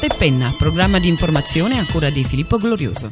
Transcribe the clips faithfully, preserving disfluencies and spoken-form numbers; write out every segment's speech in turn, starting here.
Carta e penna, programma di informazione a cura di Filippo Glorioso.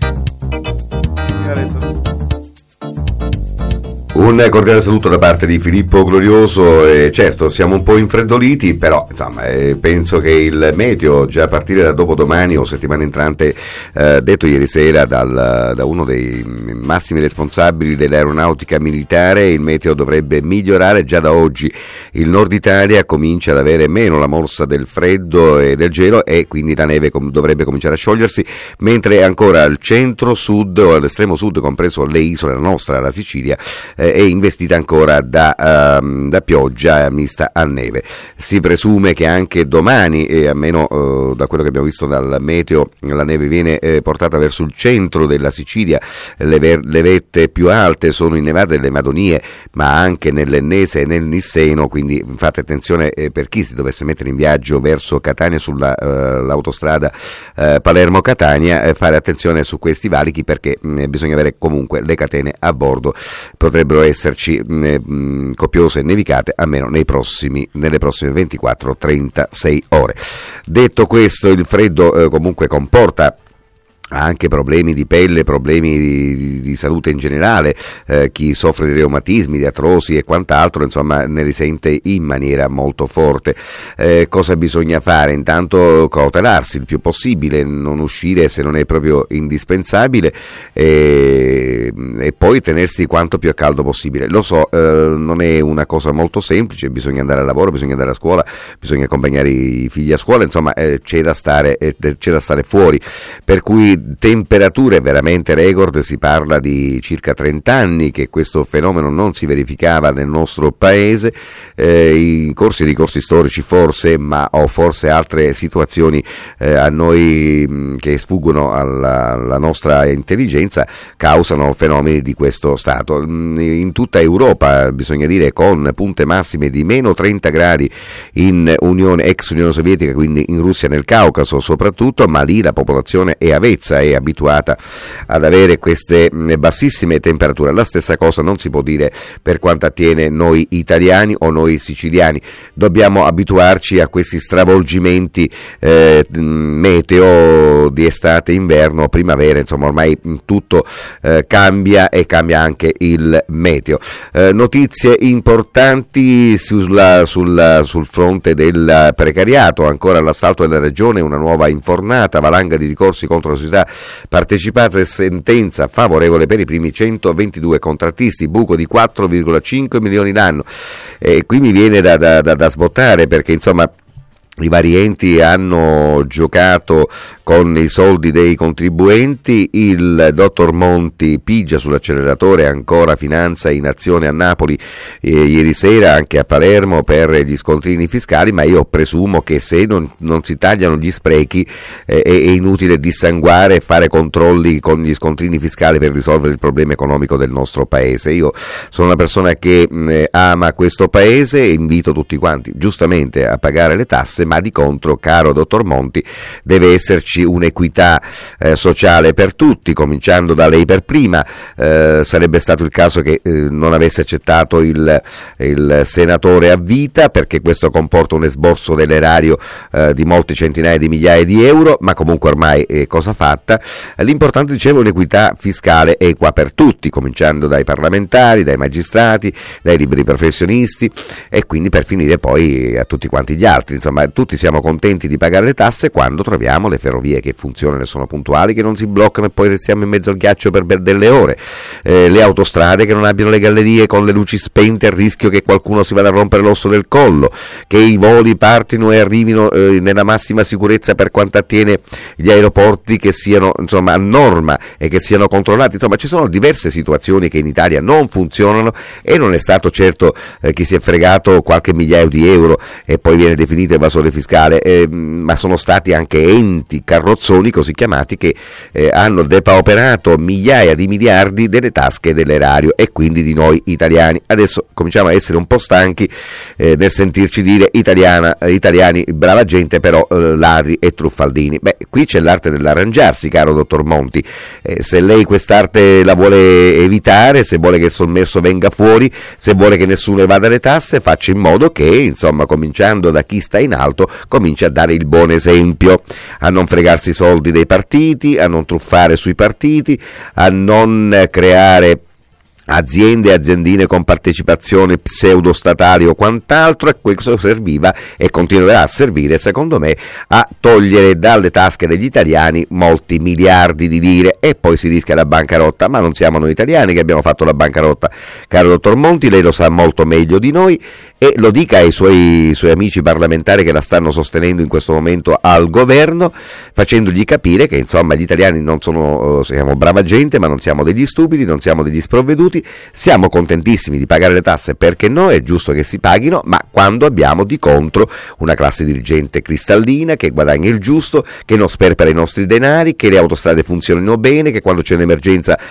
Un cordiale saluto da parte di Filippo Glorioso. Eh, certo, siamo un po' infreddoliti, però insomma eh, penso che il meteo già a partire da dopodomani o settimana entrante, eh, detto ieri sera dal, da uno dei massimi responsabili dell'aeronautica militare, il meteo dovrebbe migliorare già da oggi. Il nord Italia comincia ad avere meno la morsa del freddo e del gelo e quindi la neve com- dovrebbe cominciare a sciogliersi, mentre ancora al centro-sud o all'estremo sud, compreso le isole, la nostra, la Sicilia, eh, è investita ancora da, uh, da pioggia mista a neve. Si presume che anche domani, e almeno uh, da quello che abbiamo visto dal meteo, la neve viene eh, portata verso il centro della Sicilia. Le, ver- le vette più alte sono innevate delle Madonie, ma anche nell'Ennese e nel Nisseno, quindi fate attenzione eh, per chi si dovesse mettere in viaggio verso Catania sulla uh, l'autostrada uh, Palermo-Catania, eh, fare attenzione su questi valichi perché mh, bisogna avere comunque le catene a bordo. Potrebbero esserci mh, copiose nevicate almeno nei prossimi, nelle prossime ventiquattro trentasei ore. Detto questo, il freddo eh, comunque comporta anche problemi di pelle, problemi di, di, di salute in generale, eh, chi soffre di reumatismi, di artrosi e quant'altro, insomma, ne risente in maniera molto forte. Eh, cosa bisogna fare? Intanto cautelarsi il più possibile, non uscire se non è proprio indispensabile e, e poi tenersi quanto più a caldo possibile. Lo so, eh, non è una cosa molto semplice, bisogna andare al lavoro, bisogna andare a scuola, bisogna accompagnare i figli a scuola, insomma, eh, c'è da stare, eh, c'è da stare fuori, per cui temperature veramente record. Si parla di circa trenta anni che questo fenomeno non si verificava nel nostro paese, eh, i corsi e ricorsi storici forse, ma o forse altre situazioni eh, a noi mh, che sfuggono alla, alla nostra intelligenza causano fenomeni di questo stato. In tutta Europa, bisogna dire, con punte massime di meno trenta gradi in Unione, ex Unione Sovietica, quindi in Russia, nel Caucaso soprattutto, ma lì la popolazione è avvezza, è abituata ad avere queste bassissime temperature. La stessa cosa non si può dire per quanto attiene noi italiani o noi siciliani. Dobbiamo abituarci a questi stravolgimenti eh, meteo di estate, inverno, primavera, insomma ormai tutto eh, cambia e cambia anche il meteo. Eh, notizie importanti sulla, sulla, sul fronte del precariato, ancora all'assalto della regione, una nuova infornata, valanga di ricorsi contro la società partecipata e sentenza favorevole per i primi centoventidue contrattisti, buco di quattro virgola cinque milioni l'anno. E qui mi viene da, da, da, da sbottare perché insomma i vari enti hanno giocato con i soldi dei contribuenti. Il dottor Monti pigia sull'acceleratore, ancora finanza in azione a Napoli eh, ieri sera, anche a Palermo per gli scontrini fiscali, ma io presumo che se non, non si tagliano gli sprechi eh, è, è inutile dissanguare e fare controlli con gli scontrini fiscali per risolvere il problema economico del nostro paese. Io sono una persona che mh, ama questo paese e invito tutti quanti giustamente a pagare le tasse, ma di contro, caro dottor Monti, deve esserci un'equità eh, sociale per tutti, cominciando da lei per prima. Eh, sarebbe stato il caso che eh, non avesse accettato il, il senatore a vita, perché questo comporta un esborso dell'erario eh, di molte centinaia di migliaia di euro, ma comunque ormai è cosa fatta. L'importante, dicevo, è un'equità fiscale equa per tutti, cominciando dai parlamentari, dai magistrati, dai liberi professionisti e quindi per finire poi a tutti quanti gli altri. Insomma, tutti siamo contenti di pagare le tasse quando troviamo le ferrovie che funzionano e sono puntuali, che non si bloccano e poi restiamo in mezzo al ghiaccio per delle ore, eh, le autostrade che non abbiano le gallerie con le luci spente a rischio che qualcuno si vada a rompere l'osso del collo, che i voli partino e arrivino eh, nella massima sicurezza per quanto attiene gli aeroporti, che siano insomma a norma e che siano controllati. Insomma, ci sono diverse situazioni che in Italia non funzionano e non è stato certo eh, chi si è fregato qualche migliaio di euro e poi viene definito evasore fiscale, eh, ma sono stati anche enti carrozzoni così chiamati che eh, hanno depauperato migliaia di miliardi delle tasche dell'erario e quindi di noi italiani. Adesso cominciamo a essere un po' stanchi eh, nel sentirci dire italiana, eh, italiani brava gente, però eh, ladri e truffaldini. Beh, qui c'è l'arte dell'arrangiarsi, caro dottor Monti. Eh, se lei quest'arte la vuole evitare, se vuole che il sommerso venga fuori, se vuole che nessuno evada le tasse, faccia in modo che, insomma, cominciando da chi sta in alto, cominci a dare il buon esempio, a non fregarsi i soldi dei partiti, a non truffare sui partiti, a non creare aziende e aziendine con partecipazione pseudostatali o quant'altro, e questo serviva e continuerà a servire, secondo me, a togliere dalle tasche degli italiani molti miliardi di lire, e poi si rischia la bancarotta. Ma non siamo noi italiani che abbiamo fatto la bancarotta, caro dottor Monti, lei lo sa molto meglio di noi, e lo dica ai suoi, suoi amici parlamentari che la stanno sostenendo in questo momento al governo, facendogli capire che, insomma, gli italiani non sono, siamo brava gente, ma non siamo degli stupidi, non siamo degli sprovveduti, siamo contentissimi di pagare le tasse, perché no, è giusto che si paghino, ma quando abbiamo di contro una classe dirigente cristallina che guadagna il giusto, che non sperpera i nostri denari, che le autostrade funzionino bene, che quando c'è un'emergenza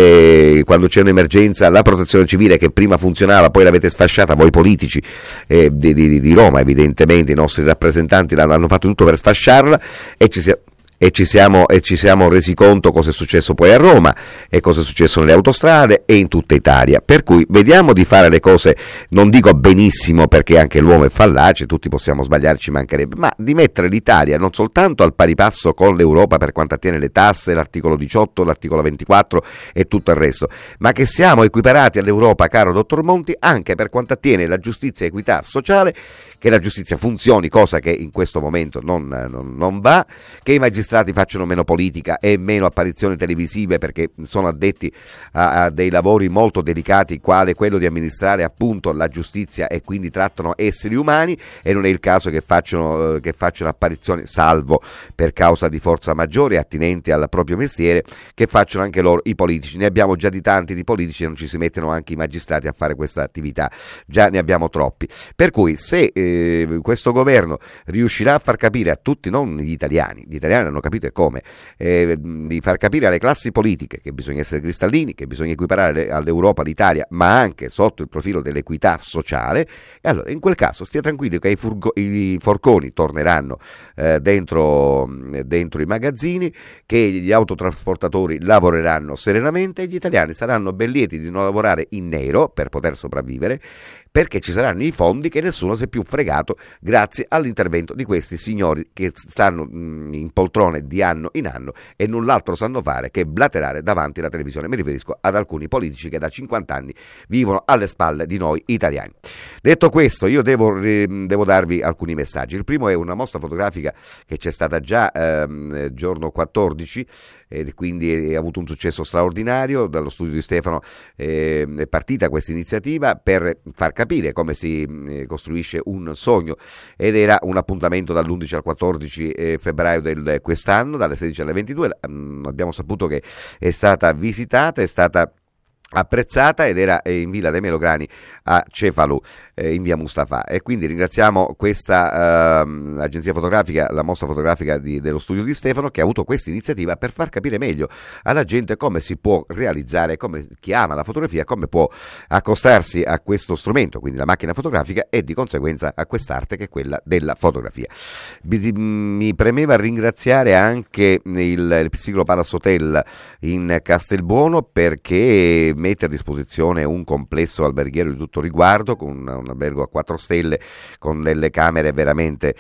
eh, quando c'è un'emergenza la protezione civile che prima funzionava, poi l'avete sfasciata voi politici eh, di, di, di Roma, evidentemente i nostri rappresentanti hanno fatto tutto per sfasciarla, e ci si E ci, siamo, e ci siamo resi conto cosa è successo poi a Roma e cosa è successo nelle autostrade e in tutta Italia. Per cui vediamo di fare le cose, non dico benissimo, perché anche l'uomo è fallace, tutti possiamo sbagliarci, mancherebbe, ma di mettere l'Italia non soltanto al pari passo con l'Europa per quanto attiene le tasse, l'articolo diciotto, l'articolo ventiquattro e tutto il resto, ma che siamo equiparati all'Europa, caro dottor Monti, anche per quanto attiene la giustizia e equità sociale, che la giustizia funzioni, cosa che in questo momento non, non, non va, che i magistrati facciano meno politica e meno apparizioni televisive, perché sono addetti a, a dei lavori molto delicati, quale quello di amministrare appunto la giustizia, e quindi trattano esseri umani, e non è il caso che facciano, che facciano apparizioni, salvo per causa di forza maggiore attinenti al proprio mestiere, che facciano anche loro i politici. Ne abbiamo già di tanti di politici, non ci si mettono anche i magistrati a fare questa attività, già ne abbiamo troppi. Per cui se eh, questo governo riuscirà a far capire a tutti, non gli italiani, gli italiani hanno capito e come, eh, di far capire alle classi politiche che bisogna essere cristallini, che bisogna equiparare all'Europa l'Italia, ma anche sotto il profilo dell'equità sociale, e allora in quel caso stia tranquillo che i, furgo, i forconi torneranno eh, dentro, dentro i magazzini, che gli autotrasportatori lavoreranno serenamente e gli italiani saranno ben lieti di non lavorare in nero per poter sopravvivere, perché ci saranno i fondi che nessuno si è più fregato grazie all'intervento di questi signori che stanno in poltrone di anno in anno e null'altro sanno fare che blaterare davanti alla televisione. Mi riferisco ad alcuni politici che da cinquanta anni vivono alle spalle di noi italiani. Detto questo, io devo, devo darvi alcuni messaggi. Il primo è una mostra fotografica che c'è stata già ehm, giorno quattordici, e quindi ha avuto un successo straordinario. Dallo studio di Stefano eh, è partita questa iniziativa per far capire come si eh, costruisce un sogno, ed era un appuntamento dall'undici al quattordici eh, febbraio del quest'anno, dalle sedici alle ventidue. Mm, abbiamo saputo che è stata visitata, è stata apprezzata, ed era in Villa dei Melograni a Cefalù, eh, in via Mustafa, e quindi ringraziamo questa eh, agenzia fotografica, la mostra fotografica di, dello studio di Stefano, che ha avuto questa iniziativa per far capire meglio alla gente come si può realizzare, come chi ama la fotografia, come può accostarsi a questo strumento, quindi la macchina fotografica, e di conseguenza a quest'arte che è quella della fotografia. Mi, mi premeva ringraziare anche il, il Psicolo Palace Hotel in Castelbuono, perché mette a disposizione un complesso alberghiero di tutto riguardo, con un, un albergo a quattro stelle, con delle camere veramente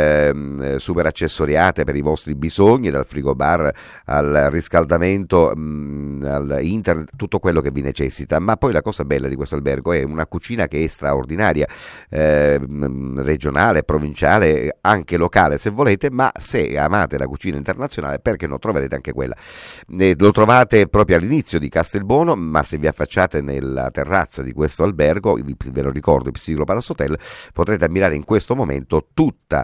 eh, super accessoriate per i vostri bisogni, dal frigobar al riscaldamento, mh, al internet, tutto quello che vi necessita. Ma poi la cosa bella di questo albergo è una cucina che è straordinaria, eh, regionale, provinciale, anche locale se volete, ma se amate la cucina internazionale, perché no, troverete anche quella. Eh, lo trovate proprio all'inizio di Castelbuono, ma se vi affacciate nella terrazza di questo albergo, ve lo ricordo, il Psicolo Palace Hotel, potrete ammirare in questo momento tutta,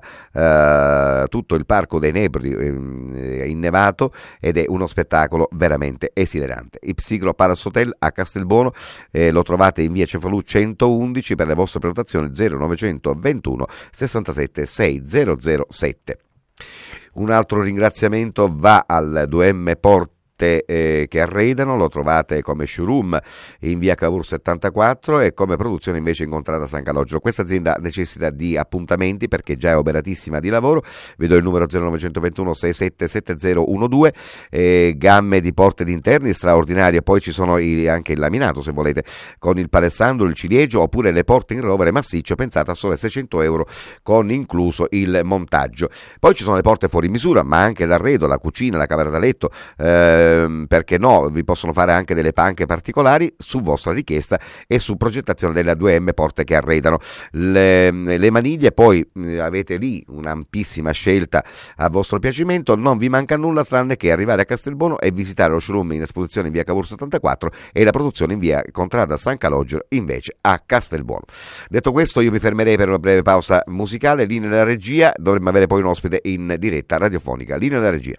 eh, tutto il Parco dei Nebri eh, innevato, ed è uno spettacolo veramente esilerante. Il Psicolo Palace Hotel a Castelbuono eh, lo trovate in via Cefalù centoundici. Per le vostre prenotazioni zero novecentoventuno sessantasette seicentosette. Un altro ringraziamento va al due M Porte Eh, che arredano, lo trovate come showroom in via Cavour settantaquattro e come produzione invece in contrada San Calogero. Questa azienda necessita di appuntamenti perché già è operatissima di lavoro. Vedo il numero zero novecentoventuno sessantasette settantadue, eh, gamme di porte d'interni straordinarie, poi ci sono i, anche il laminato se volete con il palessandro, il ciliegio oppure le porte in rovere massiccio pensate a sole seicento euro con incluso il montaggio. Poi ci sono le porte fuori misura ma anche l'arredo, la cucina, la camera da letto, eh, perché no, vi possono fare anche delle panche particolari su vostra richiesta e su progettazione della due M Porte che arredano. Le, le maniglie poi avete lì un'ampissima scelta a vostro piacimento, non vi manca nulla tranne che arrivare a Castelbuono e visitare lo showroom in esposizione in via Cavour settantaquattro e la produzione in via Contrada San Calogero invece a Castelbuono. Detto questo io mi fermerei per una breve pausa musicale, linea della regia, dovremmo avere poi un ospite in diretta radiofonica, linea della regia.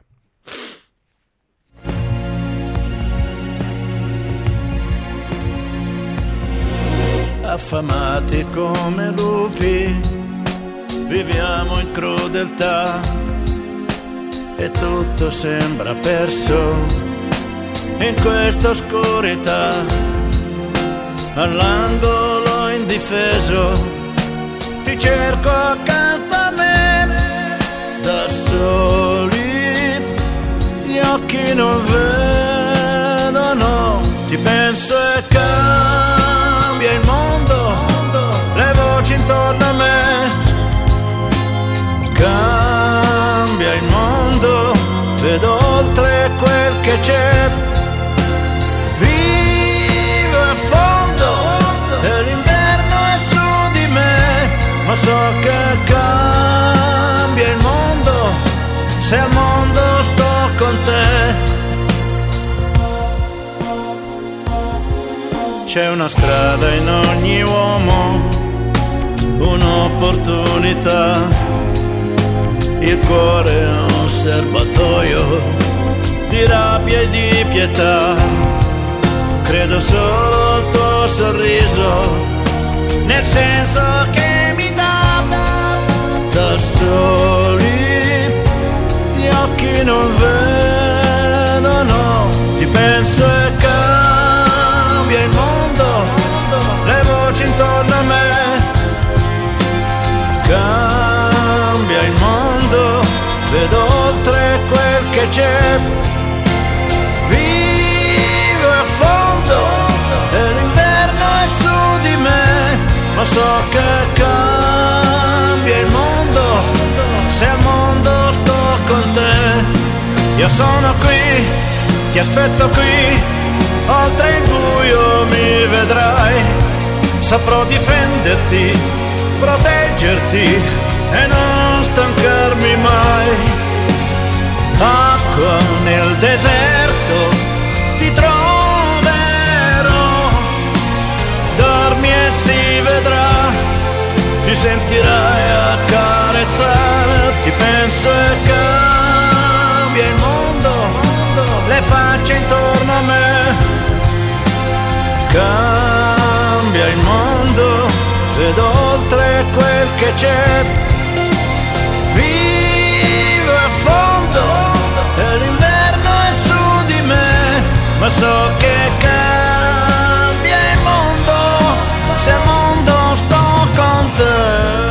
Affamati come lupi, viviamo in crudeltà e tutto sembra perso in questa oscurità. All'angolo indifeso ti cerco accanto a me, da soli gli occhi non vedono, ti penso e cambia il mondo, le voci intorno a me, cambia il mondo, vedo oltre quel che c'è, vivo a fondo e l'inverno è su di me, ma so che cambia il mondo se al mondo sto con te. C'è una strada in ogni uomo, un'opportunità, il cuore è un serbatoio di rabbia e di pietà. Credo solo al tuo sorriso, nel senso che mi dà, da soli gli occhi non vedono, ti penso e cambia il mondo, le voci intorno a me, cambia il mondo, vedo oltre quel che c'è, vivo a fondo e l'inverno è su di me, ma so che cambia il mondo se al mondo sto con te. Io sono qui, ti aspetto qui, oltre il buio mi vedrai, saprò difenderti, proteggerti e non stancarmi mai. Acqua nel deserto ti troverò, dormi e si vedrà, ti sentirai accarezzare, ti penso e cambia il mondo, le facce intorno a me, cambia il mondo, vedo oltre quel che c'è, vivo a fondo e l'inverno è su di me, ma so che cambia il mondo se al mondo sto con te.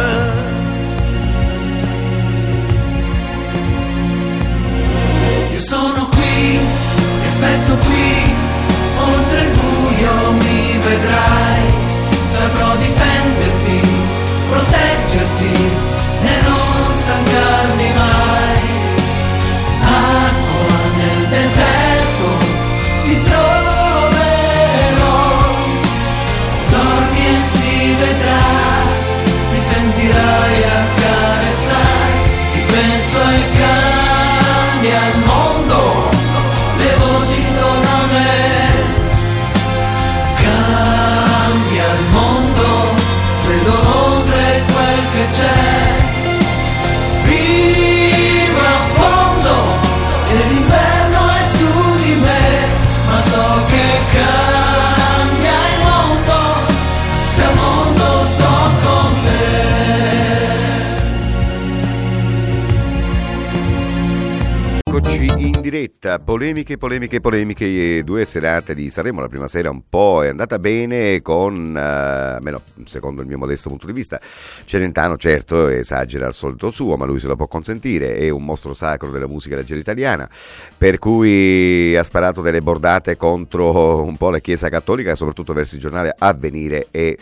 Io sono qui, ti aspetto qui, oltre il buio mi vedrai, saprò difenderti, proteggerti e non stancarmi mai. Acqua nel deserto ti troverò, dormi e si vedrà, ti sentirai accarezzare, ti penso e cambia il mondo, le voci intorno a me, cambia il mondo, vedo oltre quel che c'è, vivo a fondo e l'inverno è su di me, ma so che cambia il mondo se al mondo sto con te. Eccoci in diretta, polemiche, polemiche, polemiche, due serate di Sanremo. La prima sera un po' è andata bene con, eh, almeno secondo il mio modesto punto di vista, Celentano certo esagera al solito suo, ma lui se lo può consentire, è un mostro sacro della musica leggera italiana, per cui ha sparato delle bordate contro un po' la Chiesa Cattolica, soprattutto verso il giornale Avvenire e,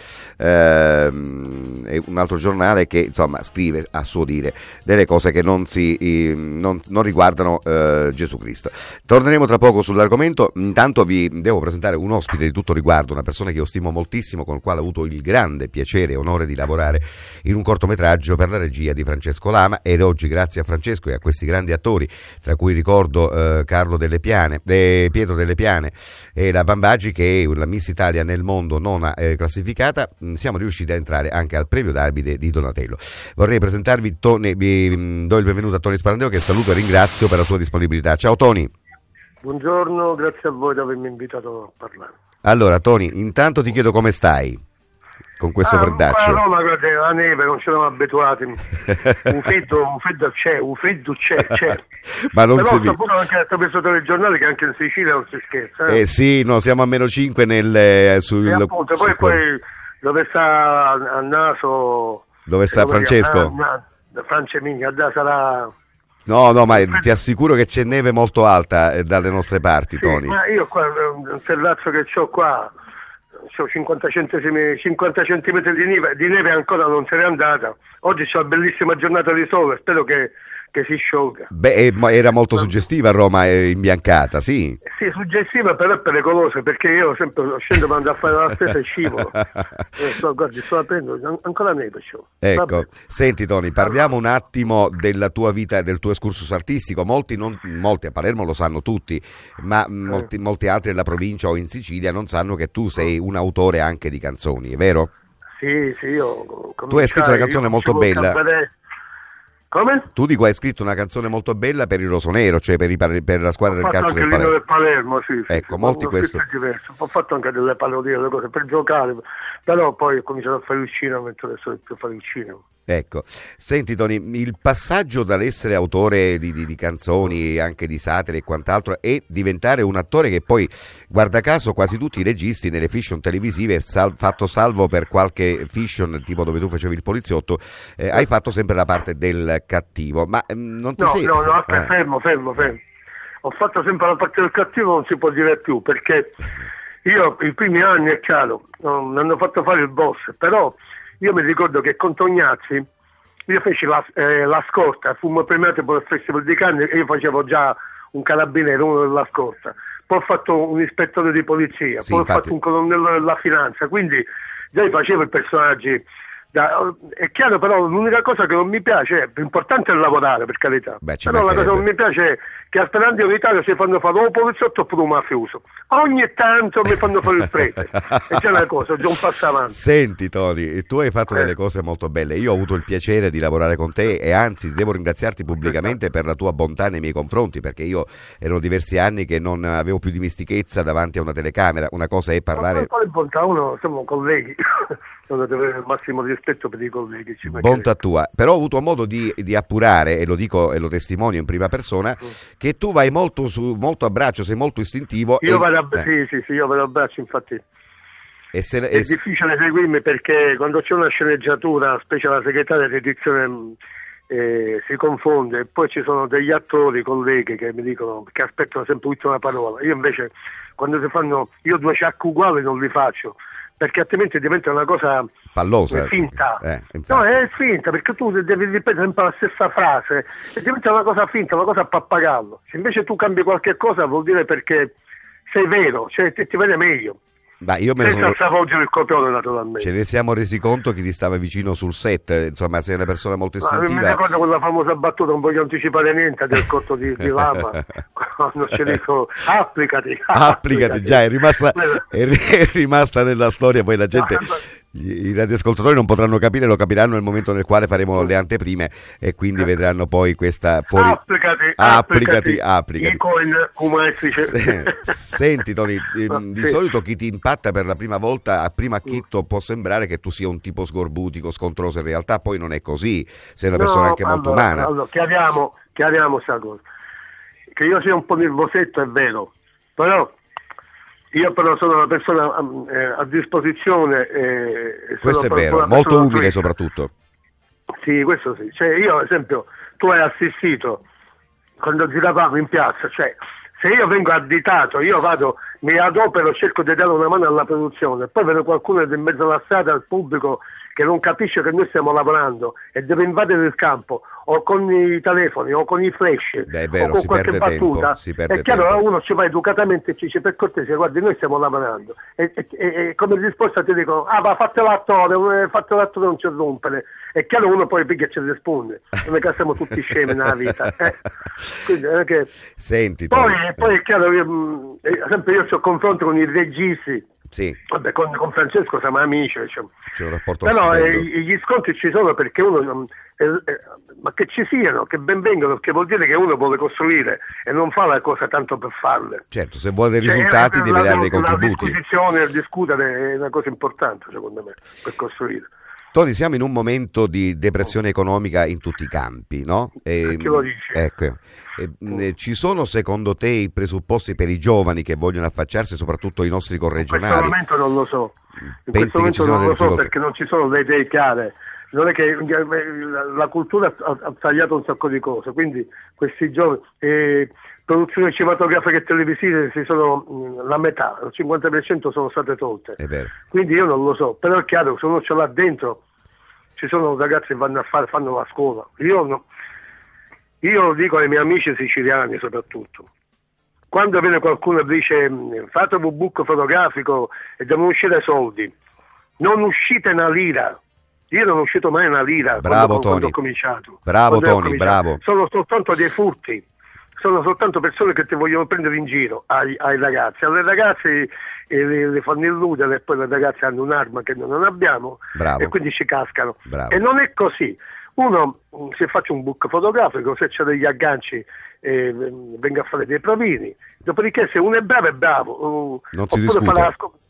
ehm, e un altro giornale che insomma scrive a suo dire delle cose che non si eh, non, non riguardano Uh, Gesù Cristo. Torneremo tra poco sull'argomento. Intanto vi devo presentare un ospite di tutto riguardo, una persona che io stimo moltissimo, con il quale ho avuto il grande piacere e onore di lavorare in un cortometraggio per la regia di Francesco Lama, ed oggi grazie a Francesco e a questi grandi attori, tra cui ricordo uh, Carlo Delle Piane, eh, Pietro Delle Piane e la Bambaggi, che è la Miss Italia nel mondo nona eh, classificata, mh, siamo riusciti a entrare anche al premio Davide di Donatello. Vorrei presentarvi Tony, vi mh, do il benvenuto a Tony Sparandeo, che saluto e ringrazio per la sua disponibilità. Ciao Tony. Buongiorno, grazie a voi di avermi invitato a parlare. Allora Tony, intanto ti chiedo come stai con questo ah, freddaccio. A Roma, guarda, la neve, non ci siamo abituati. Un freddo, un freddo c'è, un freddo c'è, c'è. Ma non Però si ho saputo anche attraverso il giornale che anche in Sicilia non si scherza. Eh, eh sì, no, siamo a meno cinque nel eh, sul, e appunto, sul poi, poi dove sta a naso, dove sta Francesco? Francia Migna, da sarà. No, no, ma ti assicuro che c'è neve molto alta eh, dalle nostre parti, Sì, Tony. ma io qua, un terrazzo che ho qua, ho cinquanta centesimi, cinquanta centimetri di neve, di neve ancora non se n'è andata. Oggi c'è una bellissima giornata di sole, spero che, che si sciolga. Beh, eh, ma era molto suggestiva Roma, eh, imbiancata, sì. Sì, suggestiva, però è pericolosa, perché io sempre scendo per andare a fare la spesa e scivolo. eh, so, guardi, sto aprendo, an- ancora neve c'ho. Ecco, Vabbè. senti Tony, parliamo un attimo della tua vita, del tuo excursus artistico. Molti, non, molti a Palermo lo sanno tutti, ma molti, molti altri nella provincia o in Sicilia non sanno che tu sei un autore anche di canzoni, è vero? Sì, sì, io... Tu hai scritto una canzone molto bella. Cabaret. Come? Tu dico hai scritto una canzone molto bella per il Rossonero, cioè per, i, per la squadra Ho del fatto calcio anche del il Palermo. del Palermo, sì, sì, Ecco, sì, molti ho questo. scritto diverso. Ho fatto anche delle parodie, delle cose per giocare, però poi ho cominciato a fare il cinema, mentre adesso devo fare il cinema. Ecco, senti Tony, il passaggio dall'essere autore di, di, di canzoni, anche di satire e quant'altro, e diventare un attore che poi, guarda caso, quasi tutti i registi nelle fiction televisive, sal, fatto salvo per qualche fiction tipo dove tu facevi il poliziotto, eh, hai fatto sempre la parte del cattivo, ma ehm, non ti No, sei... no, no, aspetta, eh. fermo, fermo, fermo. Ho fatto sempre la parte del cattivo, non si può dire più, perché io i primi anni, è chiaro, no, mi hanno fatto fare il boss, però io mi ricordo che con Tognazzi io feci la, eh, la scorta, fummo premiati per il Festival di Cannes e io facevo già un carabiniere, uno della scorta, poi ho fatto un ispettore di polizia, Sì, poi infatti. ho fatto un colonnello della finanza, quindi già io facevo i personaggi. Da, è chiaro, però l'unica cosa che non mi piace, è importante è lavorare, per carità. Beh, ci però la cosa che non mancherebbe. mi piace è che a Sperando in Italia si fanno fare o un poliziotto oppure un mafioso. Ogni tanto mi fanno fare il prete. E c'è una cosa, già un passo avanti. Senti Tony, tu hai fatto Eh. delle cose molto belle, io ho avuto il piacere di lavorare con te e anzi devo ringraziarti pubblicamente per la tua bontà nei miei confronti, perché io erano diversi anni che non avevo più dimestichezza davanti a una telecamera. Una cosa è parlare... Ma quale bontà? Uno, siamo colleghi. Uno deve avere il massimo rispetto per i colleghi. Ci Bontà tua, però ho avuto modo di, di appurare, e lo dico e lo testimonio in prima persona, che tu vai molto su, molto a braccio, sei molto istintivo. Io e, vado a, eh, sì, sì, sì, io vado a braccio, infatti. e se, È e, difficile seguirmi perché quando c'è una sceneggiatura, specie la segretaria di edizione, eh, si confonde, e poi ci sono degli attori, colleghi che mi dicono, che aspettano sempre l'ultima parola. Io invece, quando si fanno, io due ciacchi uguali non li faccio, perché altrimenti diventa una cosa pallosa. è finta. Eh, No, infatti. è finta, perché tu devi ripetere sempre la stessa frase e diventa una cosa finta, una cosa a pappagallo. Se invece tu cambi qualche cosa vuol dire perché sei vero, cioè ti, ti vede meglio. Ma io me ne Senza sono... stravolgere il copione, naturalmente. Ce ne siamo resi conto chi ti stava vicino sul set, insomma sei una persona molto Ma mi istintiva. ricordo quella famosa battuta, non voglio anticipare niente, del corto di, di Lama, quando ci dico applicati, Applicati, già è rimasta, Quella- è, ri- è rimasta nella storia, poi la gente, i i radioascoltatori non potranno capire, lo capiranno nel momento nel quale faremo le anteprime e quindi vedranno poi questa fuori... Applicati, applicati, applicati. I coin come si dice. Se- Senti Tony, ehm, No, di sì. solito chi ti impatta per la prima volta a primo acchitto può sembrare che tu sia un tipo sgorbutico, scontroso, in realtà poi non è così, sei una persona No, anche molto allora, umana. Allora, chiariamo, chiariamo sta cosa. che io sia un po' nervosetto è vero, però io però sono una persona eh, a disposizione. Eh, questo è vero, molto umile fritta. Soprattutto. Sì, questo sì. Cioè, io ad esempio, tu hai assistito quando giravamo in piazza, cioè se io vengo additato, io vado, mi adopero, cerco di dare una mano alla produzione, poi vedo qualcuno in mezzo alla strada, al pubblico, che non capisce che noi stiamo lavorando e deve invadere il campo o con i telefoni o con i flash. Beh, è vero, o con si qualche perde battuta, tempo, si perde è chiaro, tempo. uno ci va educatamente e ci dice per cortesia, guardi, noi stiamo lavorando e, e, e come risposta ti dicono ah ma fate l'attore, fate l'attore, non ci rompere. È chiaro, uno poi piglia e ci risponde, non è che siamo tutti scemi nella vita, eh? Quindi, è che... Senti, poi, poi è chiaro, io, eh, sempre io ho confronto con i registi. Sì. Vabbè, con, con Francesco siamo amici, diciamo. C'è un rapporto però eh, gli scontri ci sono perché uno eh, eh, ma che ci siano, che ben vengano, perché vuol dire che uno vuole costruire e non fa la cosa tanto per farle. Certo, se vuole dei cioè, risultati la, deve la, dare dei la contributi. La discussione, il discutere è una cosa importante secondo me per costruire. Tony, siamo in un momento di depressione economica in tutti i campi, no? E, che lo dici? Ecco. E, ci sono secondo te i presupposti per i giovani che vogliono affacciarsi, soprattutto i nostri corregionali? In questo momento non lo so, in Pensi questo momento non lo so perché non ci sono le idee chiare, non è che la cultura ha, ha tagliato un sacco di cose, quindi questi giovani, eh, produzioni cinematografiche e televisive si sono mh, la metà, il cinquanta per cento sono state tolte, è vero. Quindi io non lo so, però è chiaro, se uno ce l'ha dentro, ci sono ragazzi che vanno a fare, fanno la scuola, io no. Io lo dico ai miei amici siciliani soprattutto, quando viene qualcuno e dice fate un book fotografico e devono uscire soldi, non uscite una lira, io non ho uscito mai una lira. Bravo quando, Tony, quando ho cominciato. bravo quando Tony, cominciato. bravo. Sono soltanto dei furti, sono soltanto persone che ti vogliono prendere in giro ai, ai ragazzi, alle ragazze e le, le fanno illudere e poi le ragazze hanno un'arma che noi non abbiamo. Bravo. E quindi ci cascano. Bravo. E non è così. Uno, se faccio un book fotografico, se c'è degli agganci, eh, venga a fare dei provini. Dopodiché, se uno è bravo, è bravo. Uh, non si oppure fa la discute.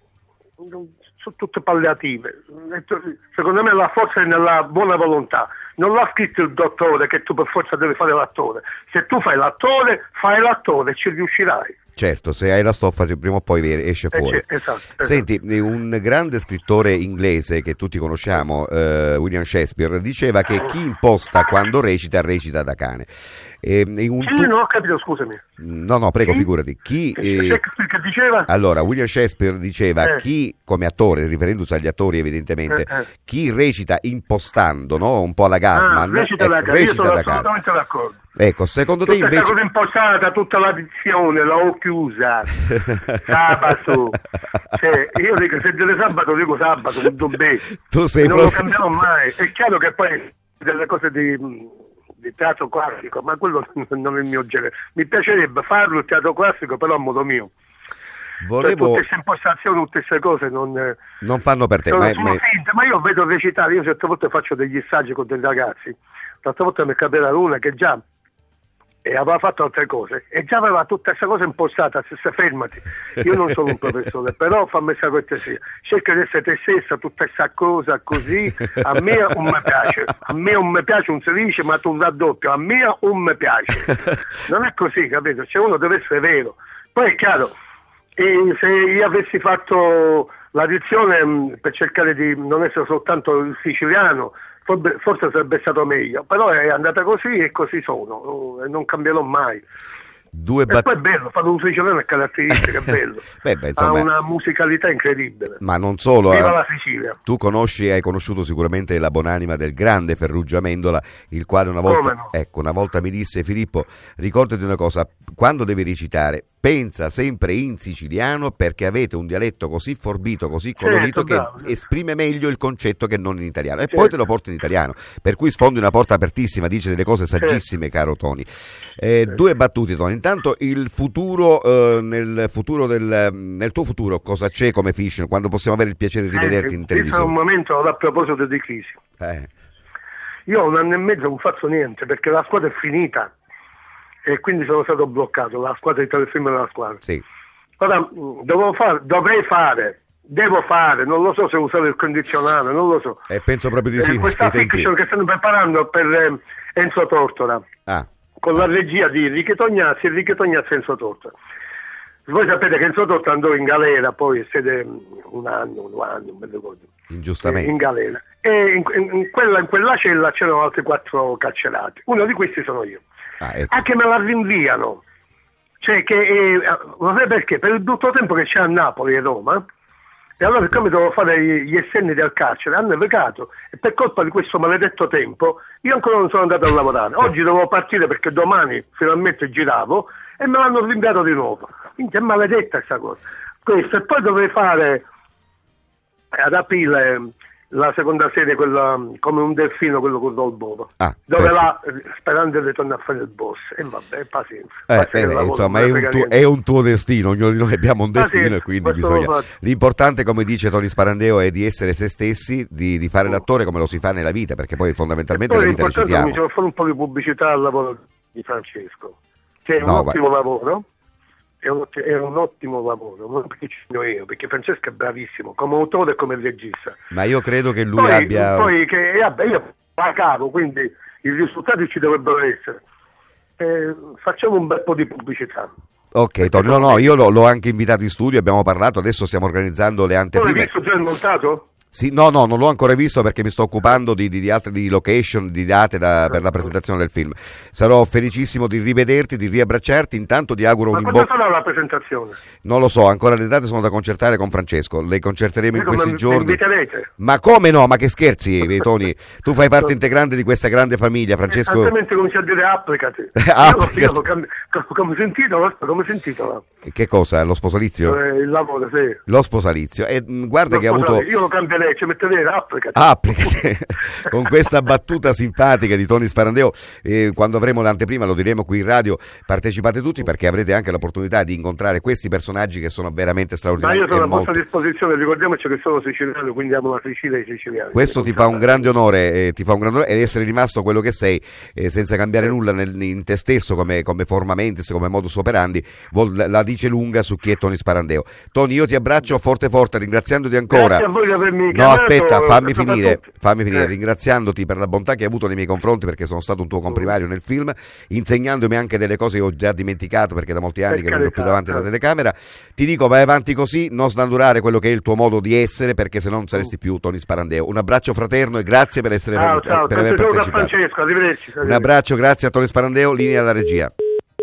Sono tutte palliative. Secondo me la forza è nella buona volontà. Non l'ha scritto il dottore che tu per forza devi fare l'attore. Se tu fai l'attore, fai l'attore e ci riuscirai. Certo, se hai la stoffa prima o poi esce fuori. Eh, esatto, esatto. Senti, un grande scrittore inglese che tutti conosciamo, eh, William Shakespeare, diceva che chi imposta quando recita, recita da cane. E, un sì, tu... non ho capito, scusami. No, no, prego, Chi? figurati. Chi, eh... Shakespeare che diceva? Allora, William Shakespeare diceva Eh. chi, come attore, riferendosi agli attori evidentemente, Eh, eh. chi recita impostando, no? Un po' alla Gassman, Ah, recita ecco, da cane, io recita sono da cane. assolutamente d'accordo. Ecco, secondo te Tutta invece... questa cosa impostata, tutta la dizione, l'ho chiusa, sabato, cioè, io dico se deve sabato dico sabato, con due Tu sei non proprio... lo cambierò mai, è chiaro che poi delle cose di, di teatro classico, ma quello non è il mio genere, mi piacerebbe farlo il teatro classico però a modo mio. Volevo... Cioè, tutte queste impostazioni, tutte queste cose non, non fanno per te, sono, ma, sono ma... finte, ma io vedo recitare, io certe volte faccio degli assaggi con dei ragazzi, l'altra volta mi capita una che già e aveva fatto altre cose e già aveva tutta questa cosa impostata, se, se fermati, io non sono un professore però fammi questa cortesia, cerca di essere te stessa, tutta questa cosa così, a me non mi piace, a me non mi piace un si dice ma tu raddoppio, a me non mi piace, non è così, capito? Cioè uno deve essere vero, poi è chiaro, e se io avessi fatto la dizione mh, per cercare di non essere soltanto il siciliano, forse sarebbe stato meglio, però è andata così e così sono, e non cambierò mai. Due e bat- poi è bello, fare un siciliano è caratteristico, è bello. Beh, beh, insomma, ha una musicalità incredibile. Ma non solo, Viva eh, la Sicilia. Tu conosci e hai conosciuto sicuramente la buonanima del grande Ferruccio Amendola, il quale una volta, no? ecco, una volta mi disse: Filippo, ricordati una cosa, quando devi recitare pensa sempre in siciliano perché avete un dialetto così forbito, così colorito, certo, che bravo. esprime meglio il concetto che non in italiano, e certo. poi te lo porti in italiano, per cui sfondi una porta apertissima, dice delle cose saggissime, certo. Caro Tony. Eh, certo. Due battute, Tony. Intanto il futuro, eh, nel futuro del, nel tuo futuro cosa c'è come fiction, quando possiamo avere il piacere di rivederti eh, in televisione? Questo è un momento a proposito di crisi. Eh. Io ho un anno e mezzo non faccio niente perché la squadra è finita e quindi sono stato bloccato, la squadra di telefilm della squadra. Sì. Ora devo fare, dovrei fare, devo fare, non lo so se usare il condizionale, non lo so. E eh, penso proprio di sì. Eh, questa fiction che stanno preparando per eh, Enzo Tortora. Ah. con la regia di Enrico Tognazzi e Enrico Tognazzi e Enzo Tortora. Voi sapete che Enzo Tortora andò in galera, poi siede un anno, un anno, non mi ricordo. Ingiustamente. In galera. E in, in, in, quella, in quella cella c'erano altri quattro carcerati. Uno di questi sono io. Ah, ecco. Anche me la rinviano. Cioè che, eh, non sai perché, per il brutto tempo che c'è a Napoli e Roma, e allora siccome dovevo fare gli esterni del carcere, hanno vecato, e per colpa di questo maledetto tempo, io ancora non sono andato a lavorare. Oggi dovevo partire perché domani finalmente giravo, e me l'hanno rinviato di nuovo. Quindi è maledetta questa cosa. Questo, e poi dovevo fare ad aprile la seconda serie, quella come un delfino, quello con il bovo, ah, dove perfetto. là sperando di tornare a fare il boss, e vabbè, pazienza, Eh, Basta che eh, lavoro, insomma non è me un, frega tuo, niente. è un tuo destino, ognuno di noi abbiamo un Ah, destino sì, e quindi questo bisogna, lo faccio. l'importante, come dice Tony Sparandeo, è di essere se stessi, di, di fare Oh. l'attore come lo si fa nella vita, perché poi fondamentalmente Poi la vita l'importante è recitiamo. cominciare a fare un po' di pubblicità al lavoro di Francesco, che è un No, ottimo lavoro, è un, otti- è un ottimo lavoro, non perché ci sono io, perché Francesco è bravissimo come autore e come regista. Ma io credo che lui Poi, abbia... poi che, eh, vabbè, io pagavo, quindi i risultati ci dovrebbero essere. Eh, facciamo un bel po' di pubblicità. Ok, Tony, no, no, io l'ho, l'ho anche invitato in studio, abbiamo parlato, adesso stiamo organizzando le Tu hai anteprime. visto già il montato? Sì, no, no, non l'ho ancora visto perché mi sto occupando di, di, di altre di location, di date da- per la presentazione del film. Sarò felicissimo di rivederti, di riabbracciarti, intanto ti auguro Ma un in quando bocca... sarà la presentazione? Non lo so, ancora le date sono da concertare con Francesco, le concerteremo in Come questi mi- giorni. Mi inviterete? Ma come no? Ma che scherzi, eh, Tony? Tu fai parte integrante di questa grande famiglia, Francesco. Altrimenti cominci a dire applicati. Applicati. Io, io, come, come sentito, aspetta, come sentito? Che cosa? Lo sposalizio? Eh, il lavoro, sì. Lo sposalizio. E mh, guarda No, che ha scusate, avuto... Io lo cambierei, ci metterei applicati. Applicati con questa battuta simpatica di Tony Sparandeo. Eh, quando avremo l'anteprima lo diremo qui in radio, partecipate tutti perché avrete anche l'opportunità di incontrare questi personaggi che sono veramente Ma straordinari. io sono e a vostra molto- disposizione, ricordiamoci che sono siciliano, quindi amo la Sicilia e i siciliani. Questo ti fa un grande onore, eh, ti fa un grande onore ed essere rimasto quello che sei, eh, senza cambiare nulla nel- in te stesso come, come forma mentis, come modus operandi, vuol- la dice lunga su chi è Tony Sparandeo. Tony, io ti abbraccio forte forte, ringraziandoti ancora. Grazie a voi di avermi No, chiamato, aspetta, fammi e finire, soprattutto- fammi finire, Eh. ringraziandoti per la bontà che hai avuto nei miei confronti perché sono stato un tuo comprimario nel film, insegnandomi anche delle cose che ho già dimenticato perché da molti anni Per che non ero più carità, davanti alla eh. telecamera. Ti dico, vai avanti così, non snandurare quello che è il tuo modo di essere perché se no non saresti più Tony Sparandeo. Un abbraccio fraterno e grazie per essere Ciao, venuto, ciao, per aver tanto saluto a partecipato. Francesco, arrivederci. Un abbraccio, grazie a Tony Sparandeo, linea alla regia.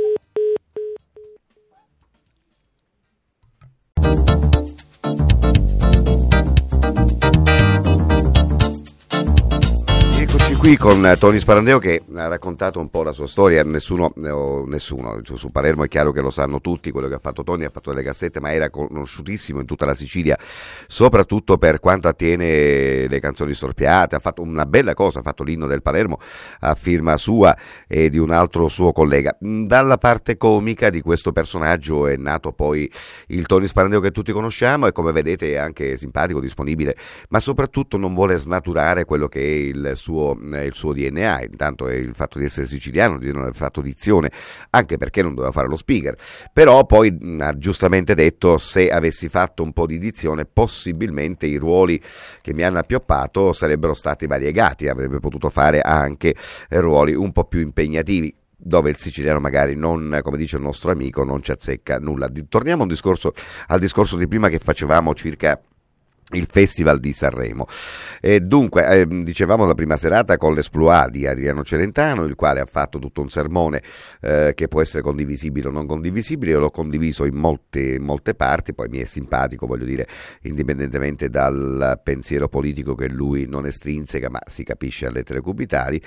Eccoci qui con Tony Sparandeo che ha raccontato un po' la sua storia. Nessuno, o nessuno cioè, su Palermo è chiaro che lo sanno tutti, quello che ha fatto Tony, ha fatto delle cassette, ma era conosciutissimo in tutta la Sicilia, soprattutto per quanto attiene le canzoni storpiate. Ha fatto una bella cosa, ha fatto l'inno del Palermo a firma sua e di un altro suo collega. Dalla parte comica di questo personaggio è nato poi il Tony Sparandeo che tutti conosciamo e come vedete è anche simpatico, disponibile, ma soprattutto non vuole snaturare quello che è il suo, eh, il suo D N A. Intanto è il fatto di essere siciliano, di non aver fatto dizione, anche perché non doveva fare lo speaker, però poi mh, ha giustamente detto: se avessi fatto un po' di dizione possibilmente i ruoli che mi hanno appioppato sarebbero stati variegati, avrebbe potuto fare anche eh, ruoli un po' più impegnativi dove il siciliano magari non, come dice il nostro amico, non ci azzecca nulla. Torniamo a un discorso, al discorso di prima che facevamo circa il Festival di Sanremo. E dunque, eh, dicevamo la prima serata con l'Esploit di Adriano Celentano, il quale ha fatto tutto un sermone eh, che può essere condivisibile o non condivisibile. Io l'ho condiviso in molte, in molte parti, poi mi è simpatico, voglio dire, indipendentemente dal pensiero politico che lui non estrinseca, ma si capisce a lettere cubitali,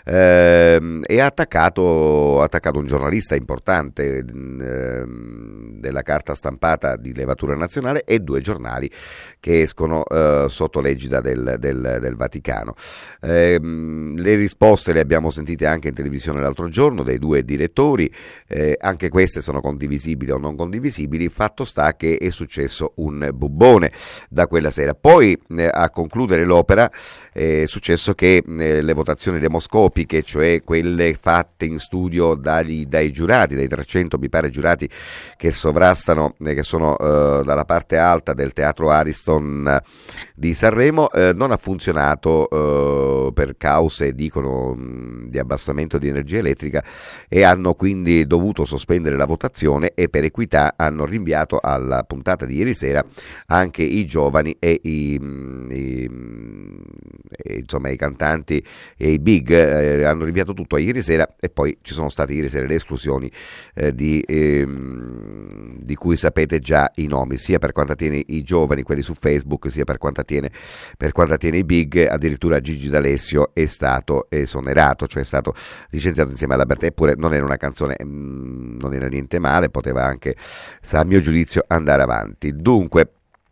eh, e ha attaccato, ha attaccato un giornalista importante eh, della carta stampata di levatura nazionale e due giornali che escono eh, sotto l'egida del, del, del Vaticano. Eh, le risposte le abbiamo sentite anche in televisione l'altro giorno dai due direttori, eh, anche queste sono condivisibili o non condivisibili. Fatto sta che è successo un bubbone da quella sera. Poi eh, a concludere l'opera è successo che eh, le votazioni demoscopiche, cioè quelle fatte in studio dai, dai giurati, dai trecento mi pare giurati che sovrastano, eh, che sono eh, dalla parte alta del teatro Ariston Festival di Sanremo, eh, non ha funzionato eh, per cause, dicono, mh, di abbassamento di energia elettrica, e hanno quindi dovuto sospendere la votazione, e per equità hanno rinviato alla puntata di ieri sera anche i giovani e i, i, e, insomma, i cantanti e i big, eh, hanno rinviato tutto a ieri sera, e poi ci sono state ieri sera le esclusioni eh, di, ehm, di cui sapete già i nomi, sia per quanto attiene i giovani, quelli su Facebook, sia per quanto attiene, per quanto attiene i big. Addirittura Gigi D'Alessio è stato esonerato, cioè è stato licenziato insieme alla Bertè, eppure non era una canzone, mh, non era niente male, poteva anche, a mio giudizio, andare avanti. Dunque,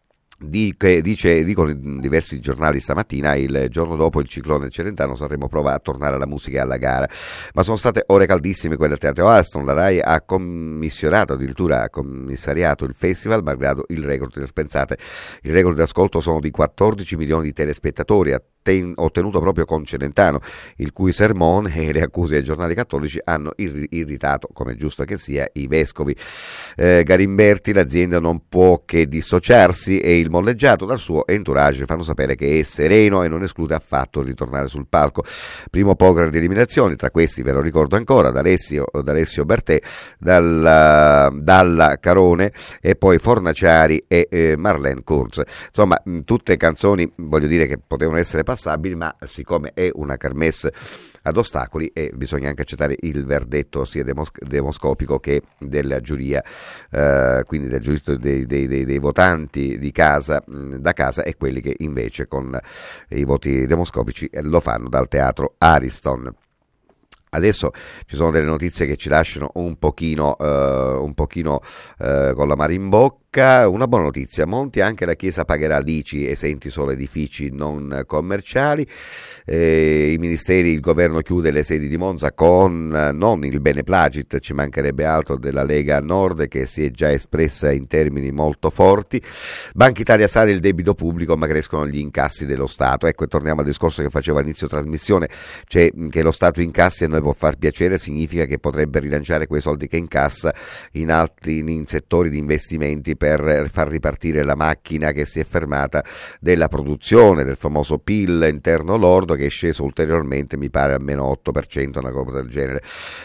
Dice, dice, dicono diversi giornali stamattina, il giorno dopo il ciclone Celentano Sanremo prova a tornare alla musica e alla gara, ma sono state ore caldissime quelle al Teatro Alston. La RAI ha commissionato, addirittura ha commissariato il festival, malgrado il record, pensate, il record di ascolto sono di quattordici milioni di telespettatori, atten- ottenuto proprio con Celentano, il cui sermone e le accuse ai giornali cattolici hanno ir- irritato, come è giusto che sia, i vescovi. eh, Garimberti, l'azienda non può che dissociarsi, e il molleggiato dal suo entourage fanno sapere che è sereno e non esclude affatto il ritornare sul palco. Primo poker di eliminazioni, tra questi ve lo ricordo ancora, D'Alessio, D'Alessio Bertè, dalla, dalla Carone, e poi Fornaciari e eh, Marlene Kurz. Insomma, mh, tutte canzoni, voglio dire, che potevano essere passabili, ma siccome è una kermesse ad ostacoli, e bisogna anche accettare il verdetto sia demos- demoscopico che della giuria, eh, quindi del giudizio dei, dei, dei, dei votanti di casa, mh, da casa, e quelli che invece con i voti demoscopici eh, lo fanno dal teatro Ariston. Adesso ci sono delle notizie che ci lasciano un pochino, eh, un pochino eh, con l'amaro in bocca. Una buona notizia: Monti, anche la Chiesa pagherà l'I C I, esenti solo edifici non commerciali. Eh, I ministeri, il governo chiude le sedi di Monza con eh, non il beneplacit, ci mancherebbe altro, della Lega Nord, che si è già espressa in termini molto forti. Banca Italia sale il debito pubblico, ma crescono gli incassi dello Stato. Ecco, e torniamo al discorso che facevo all'inizio trasmissione, cioè che lo Stato incassi a noi può far piacere, significa che potrebbe rilanciare quei soldi che incassa in altri in settori di investimenti, per far ripartire la macchina che si è fermata della produzione, del famoso P I L interno lordo, che è sceso ulteriormente, mi pare almeno otto per cento, una cosa del genere.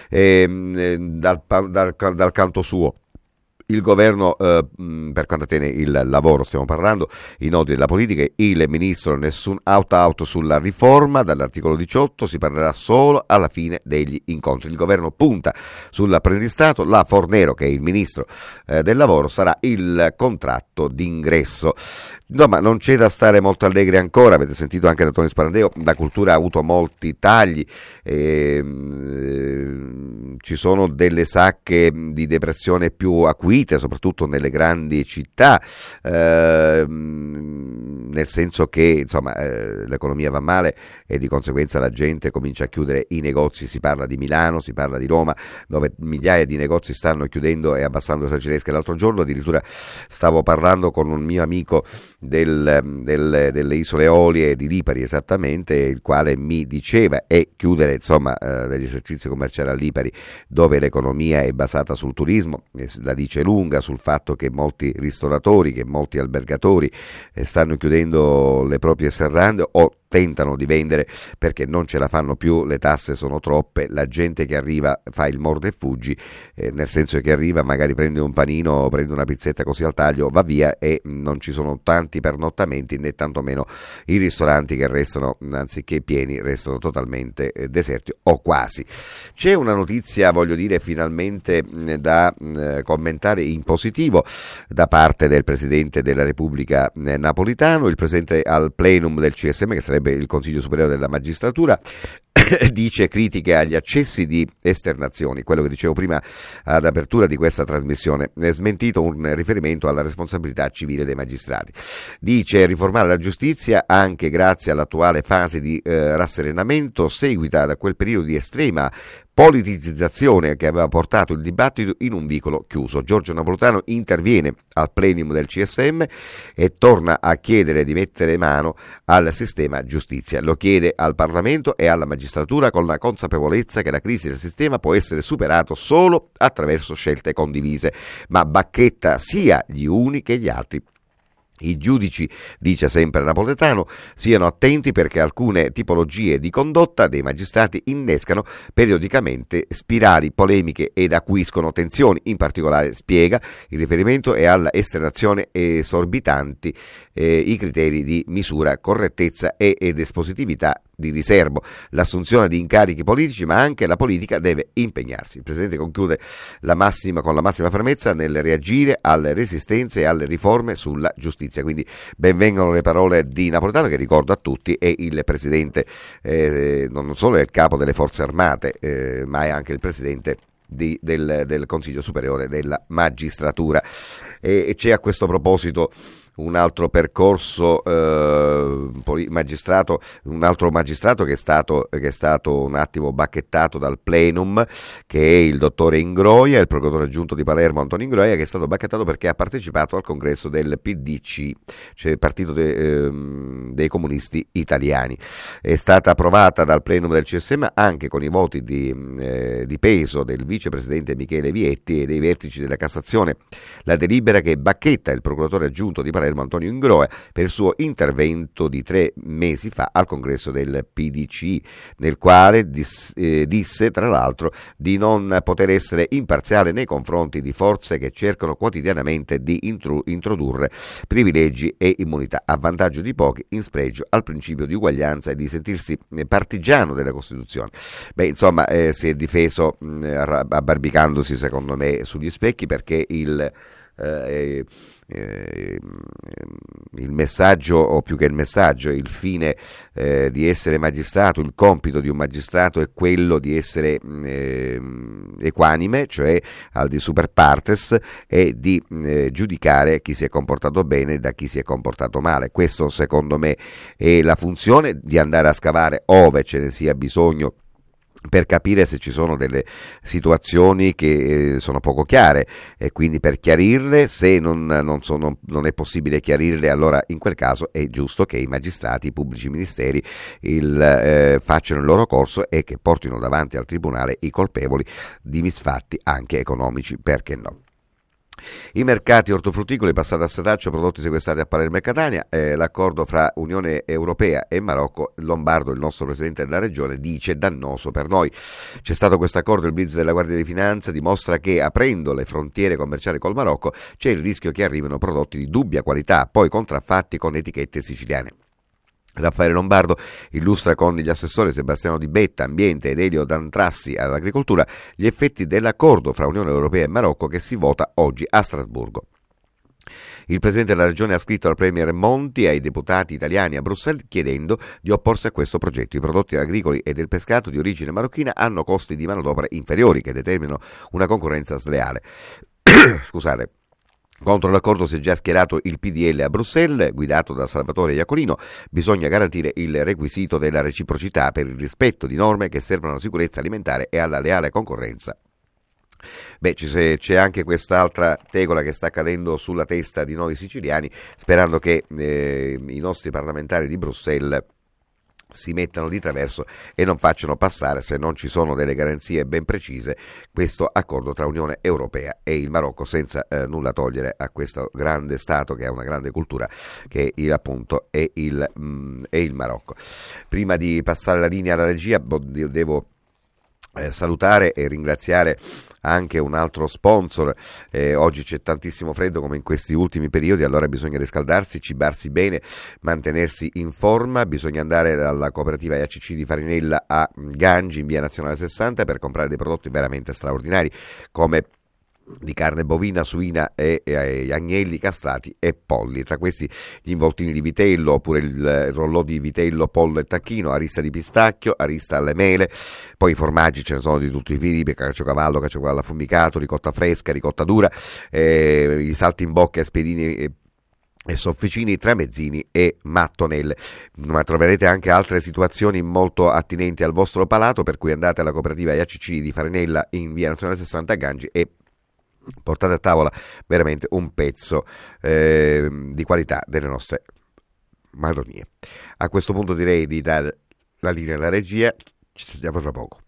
E, dal, dal, dal canto suo, il governo, eh, per quanto attiene il lavoro stiamo parlando, i nodi della politica, il ministro nessun out-out sulla riforma, dall'articolo diciotto si parlerà solo alla fine degli incontri. Il governo punta sull'apprendistato, la Fornero, che è il ministro eh, del lavoro, sarà il contratto d'ingresso. Insomma, non c'è da stare molto allegri ancora, avete sentito anche da Tony Sparandeo, la cultura ha avuto molti tagli, eh, ci sono delle sacche di depressione più acuite, soprattutto nelle grandi città, eh, nel senso che insomma eh, l'economia va male e di conseguenza la gente comincia a chiudere i negozi. Si parla di Milano, si parla di Roma, dove migliaia di negozi stanno chiudendo e abbassando le sarcinesche. L'altro giorno addirittura stavo parlando con un mio amico Del, del, delle isole Eolie di Lipari, esattamente, il quale mi diceva, e chiudere insomma eh, degli esercizi commerciali a Lipari, dove l'economia è basata sul turismo, eh, la dice lunga sul fatto che molti ristoratori, che molti albergatori eh, stanno chiudendo le proprie serrande o tentano di vendere perché non ce la fanno più, le tasse sono troppe, la gente che arriva fa il mordi e fuggi, eh, nel senso che arriva, magari prende un panino, prende una pizzetta così al taglio, va via, e non ci sono tanti pernottamenti, né tantomeno i ristoranti che restano, anziché pieni, restano totalmente eh, deserti o quasi. C'è una notizia, voglio dire, finalmente mh, da mh, commentare in positivo da parte del Presidente della Repubblica eh, Napolitano. Il Presidente al plenum del C S M, che sarebbe il Consiglio Superiore della Magistratura, dice critiche agli accessi di esternazioni, quello che dicevo prima ad apertura di questa trasmissione, è smentito un riferimento alla responsabilità civile dei magistrati. Dice riformare la giustizia anche grazie all'attuale fase di eh, rasserenamento seguita da quel periodo di estrema politicizzazione che aveva portato il dibattito in un vicolo chiuso. Giorgio Napolitano interviene al plenum del C S M e torna a chiedere di mettere mano al sistema giustizia. Lo chiede al Parlamento e alla magistratura con la consapevolezza che la crisi del sistema può essere superato solo attraverso scelte condivise, ma bacchetta sia gli uni che gli altri I giudici, dice sempre Napoletano, siano attenti perché alcune tipologie di condotta dei magistrati innescano periodicamente spirali polemiche ed acuiscono tensioni. In particolare, spiega, il riferimento è alla esternazione esorbitanti eh, i criteri di misura, correttezza e, ed espositività di riservo, l'assunzione di incarichi politici, ma anche la politica deve impegnarsi. Il Presidente conclude la massima, con la massima fermezza nel reagire alle resistenze e alle riforme sulla giustizia. Quindi benvengano le parole di Napoletano, che ricordo a tutti è il Presidente, eh, non solo è il capo delle Forze Armate, eh, ma è anche il Presidente di, del, del Consiglio Superiore della Magistratura. E, e c'è a questo proposito un altro percorso eh, magistrato, un altro magistrato che è stato che è stato un attimo bacchettato dal plenum, che è il dottore Ingroia, il procuratore aggiunto di Palermo Antonio Ingroia, che è stato bacchettato perché ha partecipato al congresso del P D C, cioè Partito de, ehm, dei Comunisti Italiani. È stata approvata dal plenum del C S M anche con i voti di, eh, di peso del vicepresidente Michele Vietti e dei vertici della Cassazione la delibera che bacchetta il procuratore aggiunto di Palermo Antonio Ingroia per il suo intervento di tre mesi fa al congresso del P D C, nel quale dis, eh, disse tra l'altro di non poter essere imparziale nei confronti di forze che cercano quotidianamente di intru, introdurre privilegi e immunità a vantaggio di pochi, in spregio al principio di uguaglianza e di sentirsi partigiano della Costituzione. Beh, insomma, eh, si è difeso mh, abbarbicandosi secondo me sugli specchi, perché il eh, Eh, il messaggio, o più che il messaggio, il fine eh, di essere magistrato, il compito di un magistrato è quello di essere eh, equanime, cioè al di super partes, e di eh, giudicare chi si è comportato bene da chi si è comportato male. Questo secondo me è la funzione, di andare a scavare ove ce ne sia bisogno per capire se ci sono delle situazioni che eh, sono poco chiare, e quindi per chiarirle. Se non, non, sono, non è possibile chiarirle, allora in quel caso è giusto che i magistrati, i pubblici ministeri il, eh, facciano il loro corso e che portino davanti al tribunale i colpevoli di misfatti anche economici, perché no. I mercati ortofrutticoli passati a setaccio, prodotti sequestrati a Palermo e Catania. Eh, l'accordo fra Unione Europea e Marocco, Lombardo, il nostro presidente della regione, dice dannoso per noi. C'è stato questo accordo, il blitz della Guardia di Finanza dimostra che aprendo le frontiere commerciali col Marocco c'è il rischio che arrivino prodotti di dubbia qualità, poi contraffatti con etichette siciliane. Raffaele Lombardo illustra con gli assessori Sebastiano Di Betta, Ambiente, ed Elio Dantrassi all'Agricoltura gli effetti dell'accordo fra Unione Europea e Marocco che si vota oggi a Strasburgo. Il Presidente della Regione ha scritto al Premier Monti e ai deputati italiani a Bruxelles chiedendo di opporsi a questo progetto. I prodotti agricoli e del pescato di origine marocchina hanno costi di manodopera inferiori che determinano una concorrenza sleale. Scusate. Contro l'accordo si è già schierato il P D L a Bruxelles, guidato da Salvatore Iacolino. Bisogna garantire il requisito della reciprocità per il rispetto di norme che servono alla sicurezza alimentare e alla leale concorrenza. Beh, c'è anche quest'altra tegola che sta cadendo sulla testa di noi siciliani, sperando che eh, i nostri parlamentari di Bruxelles si mettano di traverso e non facciano passare, se non ci sono delle garanzie ben precise, questo accordo tra Unione Europea e il Marocco, senza eh, nulla togliere a questo grande Stato che ha una grande cultura, che è, appunto è il, mh, è il Marocco. Prima di passare la linea alla regia devo Eh, salutare e ringraziare anche un altro sponsor. Eh, oggi c'è tantissimo freddo come in questi ultimi periodi, allora bisogna riscaldarsi, cibarsi bene, mantenersi in forma. Bisogna andare dalla cooperativa I A C C di Farinella a Gangi in via Nazionale sessanta per comprare dei prodotti veramente straordinari come di carne bovina, suina e, e agnelli castrati e polli. Tra questi gli involtini di vitello, oppure il, il rollò di vitello, pollo e tacchino, arista di pistacchio, arista alle mele. Poi i formaggi ce ne sono di tutti i tipi: caciocavallo, caciocavallo affumicato, ricotta fresca, ricotta dura, eh, i salti in bocca, spiedini e e sofficini, tramezzini e mattonelle. Ma troverete anche altre situazioni molto attinenti al vostro palato, per cui andate alla cooperativa I A C C di Farinella in via Nazionale sessanta a Gangi e portate a tavola veramente un pezzo eh, di qualità delle nostre madonie. A questo punto direi di dare la linea alla regia, ci sentiamo tra poco.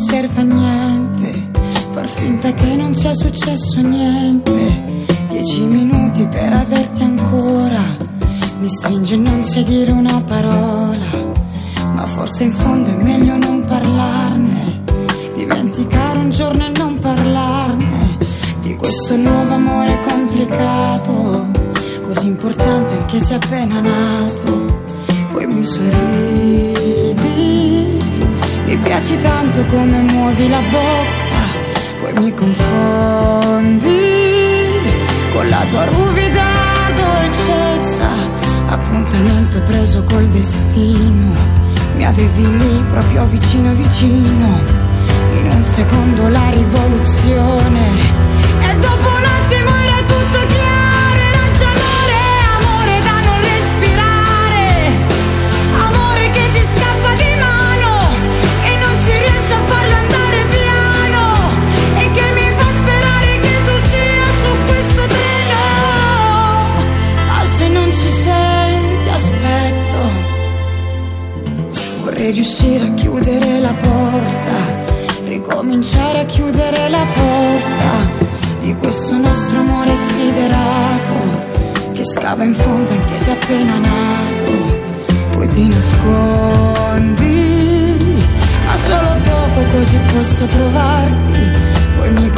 serve a niente, far finta che non sia successo niente. Dieci minuti per averti ancora, mi stringe e non sai dire una parola, ma forse in fondo è meglio non parlarne, dimenticare un giorno e non parlarne, di questo nuovo amore complicato, così importante anche se appena nato. Poi mi sorridi, mi piaci tanto come muovi la bocca, poi mi confondi con la tua ruvida dolcezza. Appuntamento preso col destino, mi avevi lì proprio vicino vicino, in un secondo la rivoluzione, e dopo un attimo era tutto chiaro. Era già amore, amore da non respirare, amore che ti scappa di mano e non si riesce a farlo andare piano, e che mi fa sperare che tu sia su questo treno. Ma se non ci sei ti aspetto, vorrei riuscire a chiudere la porta, ricominciare a chiudere la porta di questo nostro amore siderato, che scava in fondo anche se appena nato. Poi ti nascondi, ma solo poco così posso trovarti, poi mi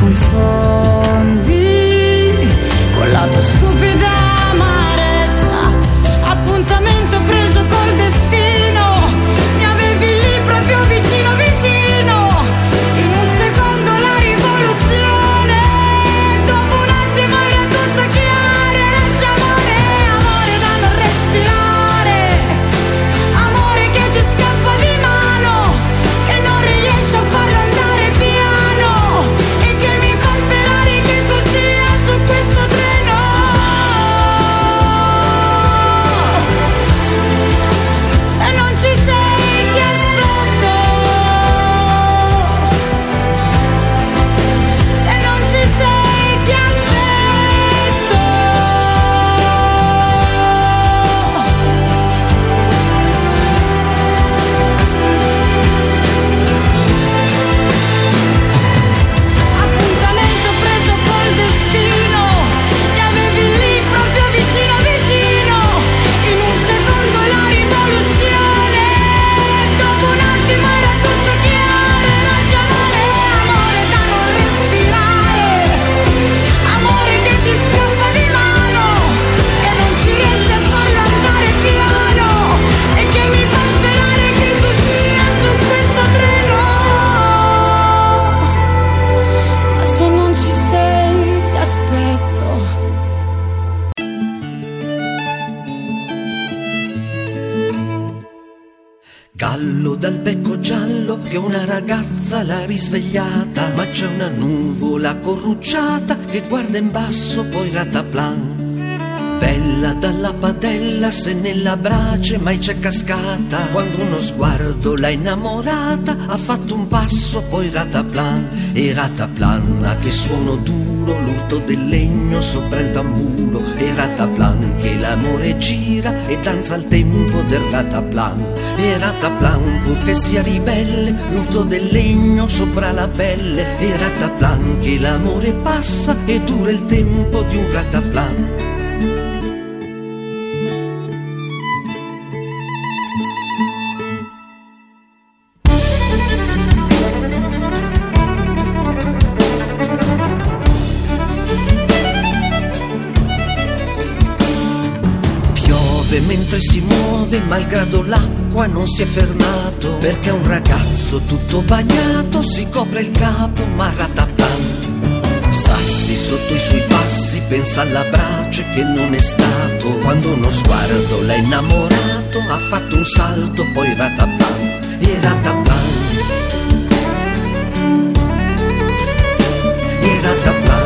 confondi con la tua stupida amarezza. Appuntamento preso col destino, mi avevi lì proprio vicino vicino, in un secondo la rivoluzione, dopo un attimo era tutto chiaro. Era già amore, amore da non respirare, amore che ti scappa di mano, che non riesce a farlo andare piano, e che mi fa sperare che tu sia su questo treno. Se non ci sei ti aspetto, se non ci sei ti aspetto. Appuntamento preso col destino, mi avevi lì proprio vicino vicino, in un secondo la rivoluzione, dopo un attimo era tutto chiaro. Era già amore, amore da non respirare, amore che ti scappa di mano, che non si riesce a farlo andare piano, e che mi fa sperare che tu sia su questo treno. Ma se non ci sei ti aspetto. Gallo dal becco giallo che una ragazza l'ha risvegliata, ma c'è una nuvola corrucciata che guarda in basso poi rataplan. Bella dalla padella se nella brace mai c'è cascata, quando uno sguardo l'ha innamorata, ha fatto un passo poi rataplan. E rataplan, a che suono duro, l'urto del legno sopra il tamburo. E rataplan, che l'amore gira e danza al tempo del rataplan. E rataplan, purché sia ribelle, l'urto del legno sopra la pelle. E rataplan, che l'amore passa e dura il tempo di un rataplan. Mentre si muove, malgrado l'acqua non si è fermato, perché un ragazzo tutto bagnato si copre il capo ma rataplan. Sassi sotto i suoi passi, pensa alla brace che non è stato, quando uno sguardo l'ha innamorato, ha fatto un salto poi rataplan. E rataplan, e rataplan,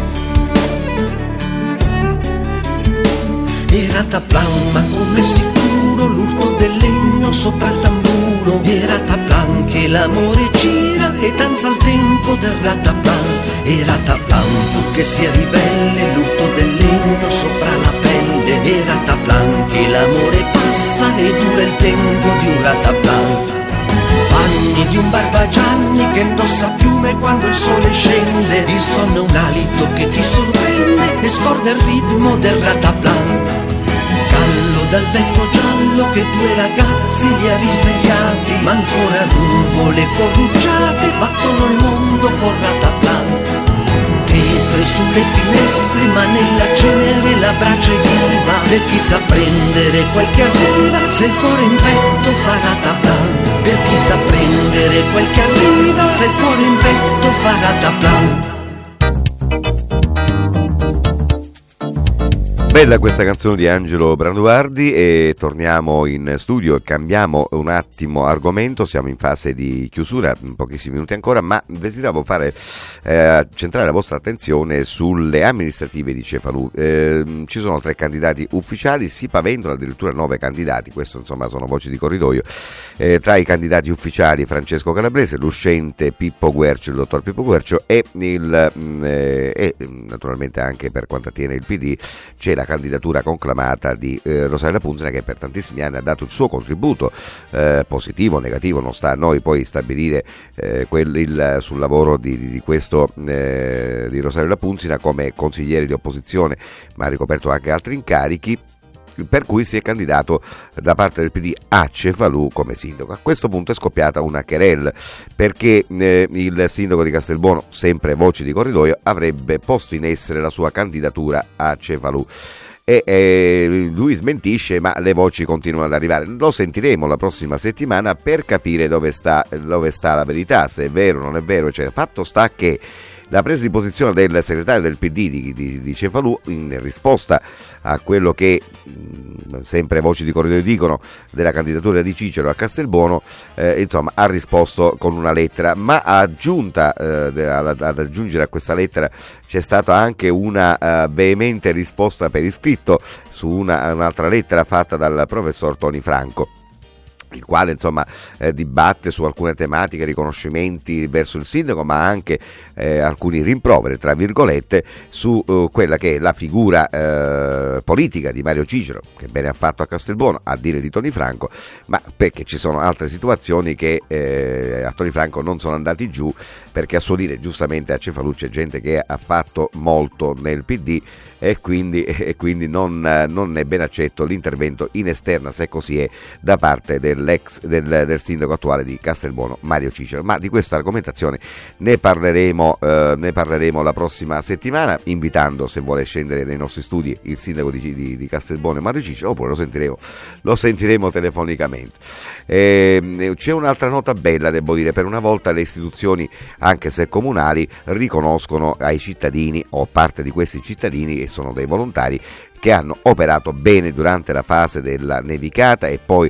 e rataplan, ma come sicuro l'urto del legno sopra il tamburo. E rataplan, che l'amore gira e danza al tempo del rataplan. E rataplan, purché sia ribelle, l'urto del legno sopra la pelle. E rataplan, che l'amore passa e dura il tempo di un rataplan. Bagni di un barbagianni che indossa piume quando il sole scende. Il sonno è un alito che ti sorprende e scorda il ritmo del rataplan. Gallo dal becco giallo che due ragazzi li ha risvegliati, ma ancora nuvole corrucciate battono il mondo col rataplan. Tetre sulle finestre ma nella cenere la brace viva, per chi sa prendere quel che arriva, se il cuore in petto fa rataplan. Per chi sa prendere quel che arriva, se il cuore in petto fa rataplan. Bella questa canzone di Angelo Branduardi, e torniamo in studio e cambiamo un attimo argomento. Siamo in fase di chiusura, in pochissimi minuti ancora, ma desideravo fare eh, centrare la vostra attenzione sulle amministrative di Cefalù. Eh, ci sono tre candidati ufficiali, si paventano addirittura nove candidati, questo insomma sono voci di corridoio. Eh, tra i candidati ufficiali Francesco Calabrese, l'uscente Pippo Guercio, il dottor Pippo Guercio, e, il, mh, eh, e naturalmente anche per quanto attiene il P D c'è la candidatura conclamata di eh, Rosaria Punzina, che per tantissimi anni ha dato il suo contributo, eh, positivo o negativo, non sta a noi poi stabilire eh, quel, il, sul lavoro di, di, di questo eh, di Rosaria Punzina come consigliere di opposizione, ma ha ricoperto anche altri incarichi, per cui si è candidato da parte del P D a Cefalù come sindaco. A questo punto è scoppiata una querelle, perché eh, il sindaco di Castelbuono, sempre voci di corridoio, avrebbe posto in essere la sua candidatura a Cefalù. E eh, lui smentisce, ma le voci continuano ad arrivare. Lo sentiremo la prossima settimana per capire dove sta, dove sta la verità, se è vero o non è vero. Cioè, fatto sta che la presa di posizione del segretario del P D di, di, di Cefalù, in risposta a quello che mh, sempre voci di corridoio dicono della candidatura di Cicero a Castelbuono, eh, insomma ha risposto con una lettera, ma aggiunta eh, ad, ad aggiungere a questa lettera c'è stata anche una uh, veemente risposta per iscritto su una, un'altra lettera fatta dal professor Toni Franco, il quale insomma eh, dibatte su alcune tematiche, riconoscimenti verso il sindaco, ma anche eh, alcuni rimproveri tra virgolette su uh, quella che è la figura eh, politica di Mario Cicero, che bene ha fatto a Castelbuono, a dire di Toni Franco, ma perché ci sono altre situazioni che eh, a Toni Franco non sono andati giù, perché a suo dire giustamente a Cefalù c'è gente che ha fatto molto nel P D e quindi, e quindi non, non è ben accetto l'intervento in esterna, se così è, da parte dell'ex del, del sindaco attuale di Castelbuono, Mario Cicero. Ma di questa argomentazione ne parleremo, eh, ne parleremo la prossima settimana, invitando, se vuole scendere nei nostri studi, il sindaco di, di, di Castelbuono, Mario Cicero, oppure lo sentiremo, lo sentiremo telefonicamente. Eh, c'è un'altra nota bella, devo dire, per una volta le istituzioni, anche se comunali, riconoscono ai cittadini, o parte di questi cittadini, sono dei volontari che hanno operato bene durante la fase della nevicata e poi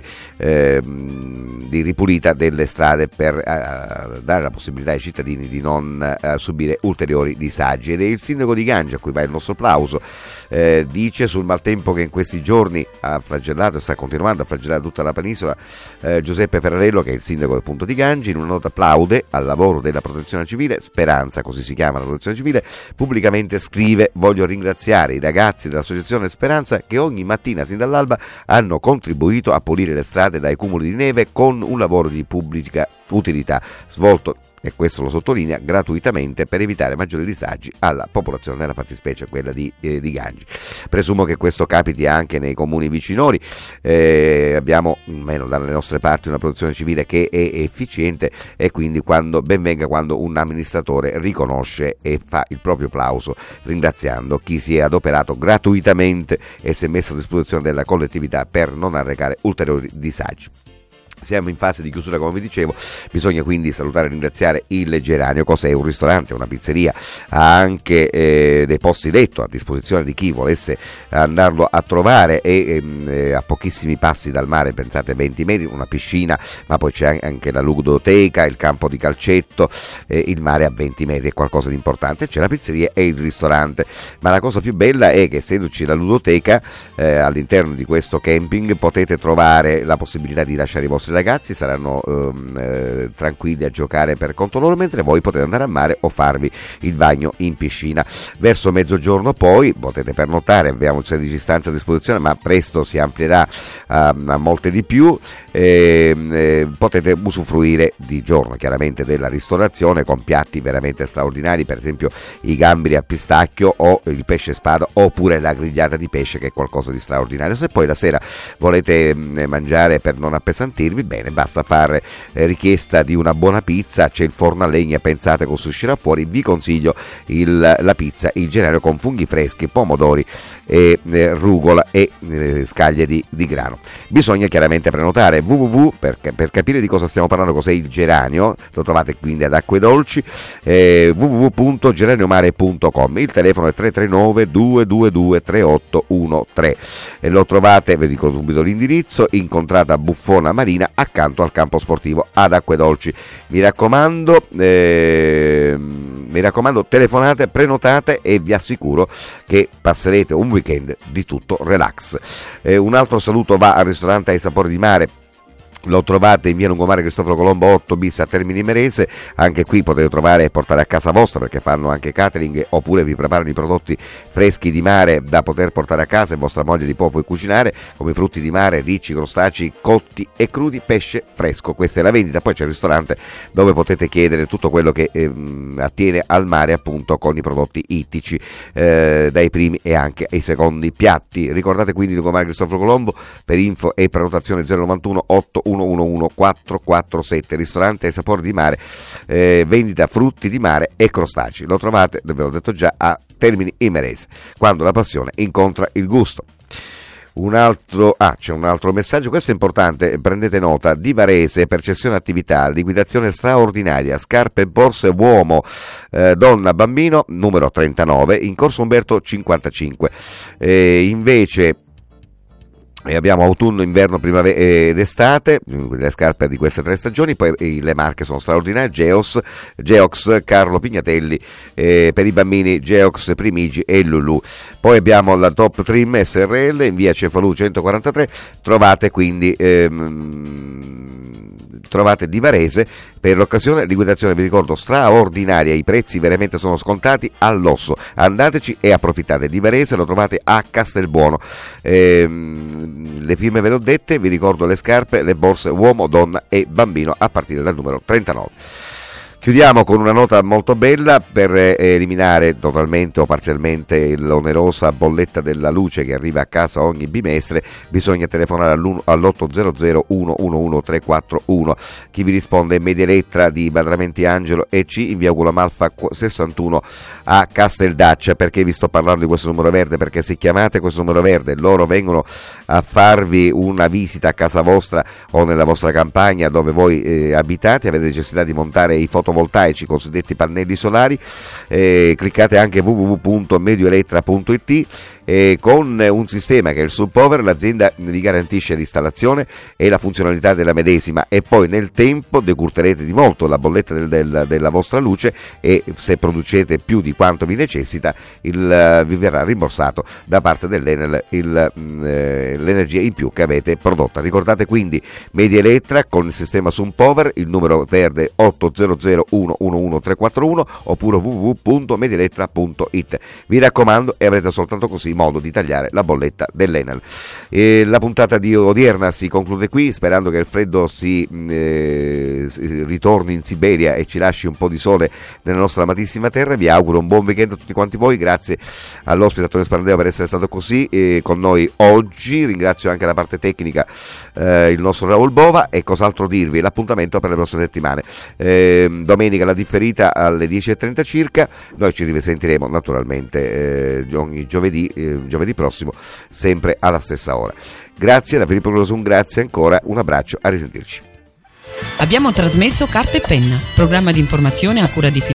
ehm, di ripulita delle strade, per eh, dare la possibilità ai cittadini di non eh, subire ulteriori disagi. Ed è il sindaco di Gangia, a cui va il nostro plauso, eh, dice sul maltempo che in questi giorni ha flagellato e sta continuando a flagellare tutta la penisola, eh, Giuseppe Ferrarello, che è il sindaco del punto di Gangi, in una nota plaude al lavoro della protezione civile. Speranza, così si chiama la protezione civile, pubblicamente scrive: voglio ringraziare i ragazzi dell'associazione Speranza che ogni mattina sin dall'alba hanno contribuito a pulire le strade dai cumuli di neve con un lavoro di pubblica utilità svolto, e questo lo sottolinea, gratuitamente, per evitare maggiori disagi alla popolazione, nella fattispecie quella di, eh, di Gangi. Presumo che questo capiti anche nei comuni vicinori. Eh, abbiamo, almeno dalle nostre parti, una protezione civile che è efficiente, e quindi quando ben venga quando un amministratore riconosce e fa il proprio plauso, ringraziando chi si è adoperato gratuitamente e si è messo a disposizione della collettività per non arrecare ulteriori disagi. Siamo in fase di chiusura, come vi dicevo, bisogna quindi salutare e ringraziare il Geranio. Cos'è? Un ristorante, una pizzeria, ha anche eh, dei posti letto a disposizione di chi volesse andarlo a trovare, e eh, a pochissimi passi dal mare, pensate venti metri, una piscina, ma poi c'è anche la ludoteca, il campo di calcetto, eh, il mare a venti metri, è qualcosa di importante, c'è la pizzeria e il ristorante. Ma la cosa più bella è che, essendoci la ludoteca, eh, all'interno di questo camping potete trovare la possibilità di lasciare i vostri ragazzi saranno ehm, eh, tranquilli a giocare per conto loro, mentre voi potete andare a mare o farvi il bagno in piscina. Verso mezzogiorno poi potete pernottare, abbiamo sedici stanze a disposizione, ma presto si amplierà a, a molte di più. Eh, eh, potete usufruire di giorno chiaramente della ristorazione con piatti veramente straordinari, per esempio i gamberi a pistacchio o il pesce spada, oppure la grigliata di pesce, che è qualcosa di straordinario. Se poi la sera volete mh, mangiare per non appesantirvi, bene, basta fare eh, richiesta di una buona pizza, c'è il forno a legna, pensate cosa uscirà fuori. Vi consiglio il, la pizza Il Genario con funghi freschi, pomodori, e, eh, rucola e eh, scaglie di, di grano. Bisogna chiaramente prenotare. Www per, per capire di cosa stiamo parlando, cos'è il geranio, lo trovate quindi ad Acque Dolci, eh, www punto geraniomare punto com. Il telefono è tre tre nove due due due tre otto uno tre e lo trovate, vi dico subito l'indirizzo, in contrada Buffona Marina, accanto al campo sportivo ad Acque Dolci. Mi raccomando, eh, mi raccomando, telefonate, prenotate e vi assicuro che passerete un weekend di tutto relax. Eh, un altro saluto va al ristorante Ai Sapori di Mare. Lo trovate in via Lungomare Cristoforo Colombo otto bis a Termini Imerese. Anche qui potete trovare e portare a casa vostra, perché fanno anche catering, oppure vi preparano i prodotti freschi di mare da poter portare a casa e vostra moglie li può poi cucinare, come frutti di mare, ricci, crostacei, cotti e crudi, pesce fresco. Questa è la vendita. Poi c'è il ristorante dove potete chiedere tutto quello che ehm, attiene al mare, appunto, con i prodotti ittici, eh, dai primi e anche ai secondi piatti. Ricordate quindi Lungomare Cristoforo Colombo. Per info e prenotazione zero novantuno otto uno uno uno quattro quattro sette. Ristorante Ai Sapori di Mare, eh, vendita frutti di mare e crostacei. Lo trovate, ve l'ho detto già, a Termini Imerese, quando la passione incontra il gusto. Un altro, ah, c'è un altro messaggio, questo è importante, prendete nota. Di Varese per cessione attività, liquidazione straordinaria, scarpe e borse uomo, eh, donna, bambino, numero trentanove, in corso Umberto cinquantacinque. Eh, invece E abbiamo autunno, inverno, primavera ed estate, le scarpe di queste tre stagioni. Poi le marche sono straordinarie: Geos, Geox, Carlo Pignatelli, eh, per i bambini Geox, Primigi e Lulu. Poi abbiamo la Top Trim S R L in via Cefalù centoquarantatré. Trovate quindi ehm, trovate Di Varese per l'occasione, liquidazione, vi ricordo, straordinaria, i prezzi veramente sono scontati all'osso. Andateci e approfittate. Di Varese lo trovate a Castelbuono. ehm, Le firme ve le ho dette, vi ricordo le scarpe, le borse uomo, donna e bambino a partire dal numero trentanove. Chiudiamo con una nota molto bella per eliminare totalmente o parzialmente l'onerosa bolletta della luce che arriva a casa ogni bimestre. Bisogna telefonare all'otto zero zero uno uno uno tre quattro uno. Chi vi risponde è Medielettra di Badramenti Angelo E C in via Gulamalfa sessantuno a Casteldaccia. Perché vi sto parlando di questo numero verde? Perché se chiamate questo numero verde loro vengono a farvi una visita a casa vostra o nella vostra campagna dove voi eh, abitate, avete necessità di montare i fotovoltaici, cosiddetti pannelli solari. Eh, cliccate anche w w w punto medioelettra punto i t. E con un sistema che è il Subpower l'azienda vi garantisce l'installazione e la funzionalità della medesima, e poi nel tempo decurterete di molto la bolletta del, del, della vostra luce, e se producete più di quanto vi necessita il, vi verrà rimborsato da parte dell'Enel il, eh, l'energia in più che avete prodotta. Ricordate quindi Medielettra con il sistema Subpower, il numero verde otto zero zero uno uno uno tre quattro uno oppure w w w punto medielettra punto i t. Vi raccomando, e avrete soltanto così modo di tagliare la bolletta dell'Enel. E la puntata di odierna si conclude qui, sperando che il freddo si, eh, si ritorni in Siberia e ci lasci un po' di sole nella nostra amatissima terra. Vi auguro un buon weekend a tutti quanti voi. Grazie all'ospite Antonio Sparandeo per essere stato così eh, con noi oggi. Ringrazio anche la parte tecnica, eh, il nostro Raul Bova. E cos'altro dirvi? L'appuntamento per le prossime settimane, eh, domenica la differita alle dieci e trenta circa. Noi ci risentiremo naturalmente eh, ogni giovedì eh, giovedì prossimo, sempre alla stessa ora. Grazie da Filippo Glorioso, un grazie ancora, un abbraccio, a risentirci. Abbiamo trasmesso Carta e Penna, programma di informazione a cura di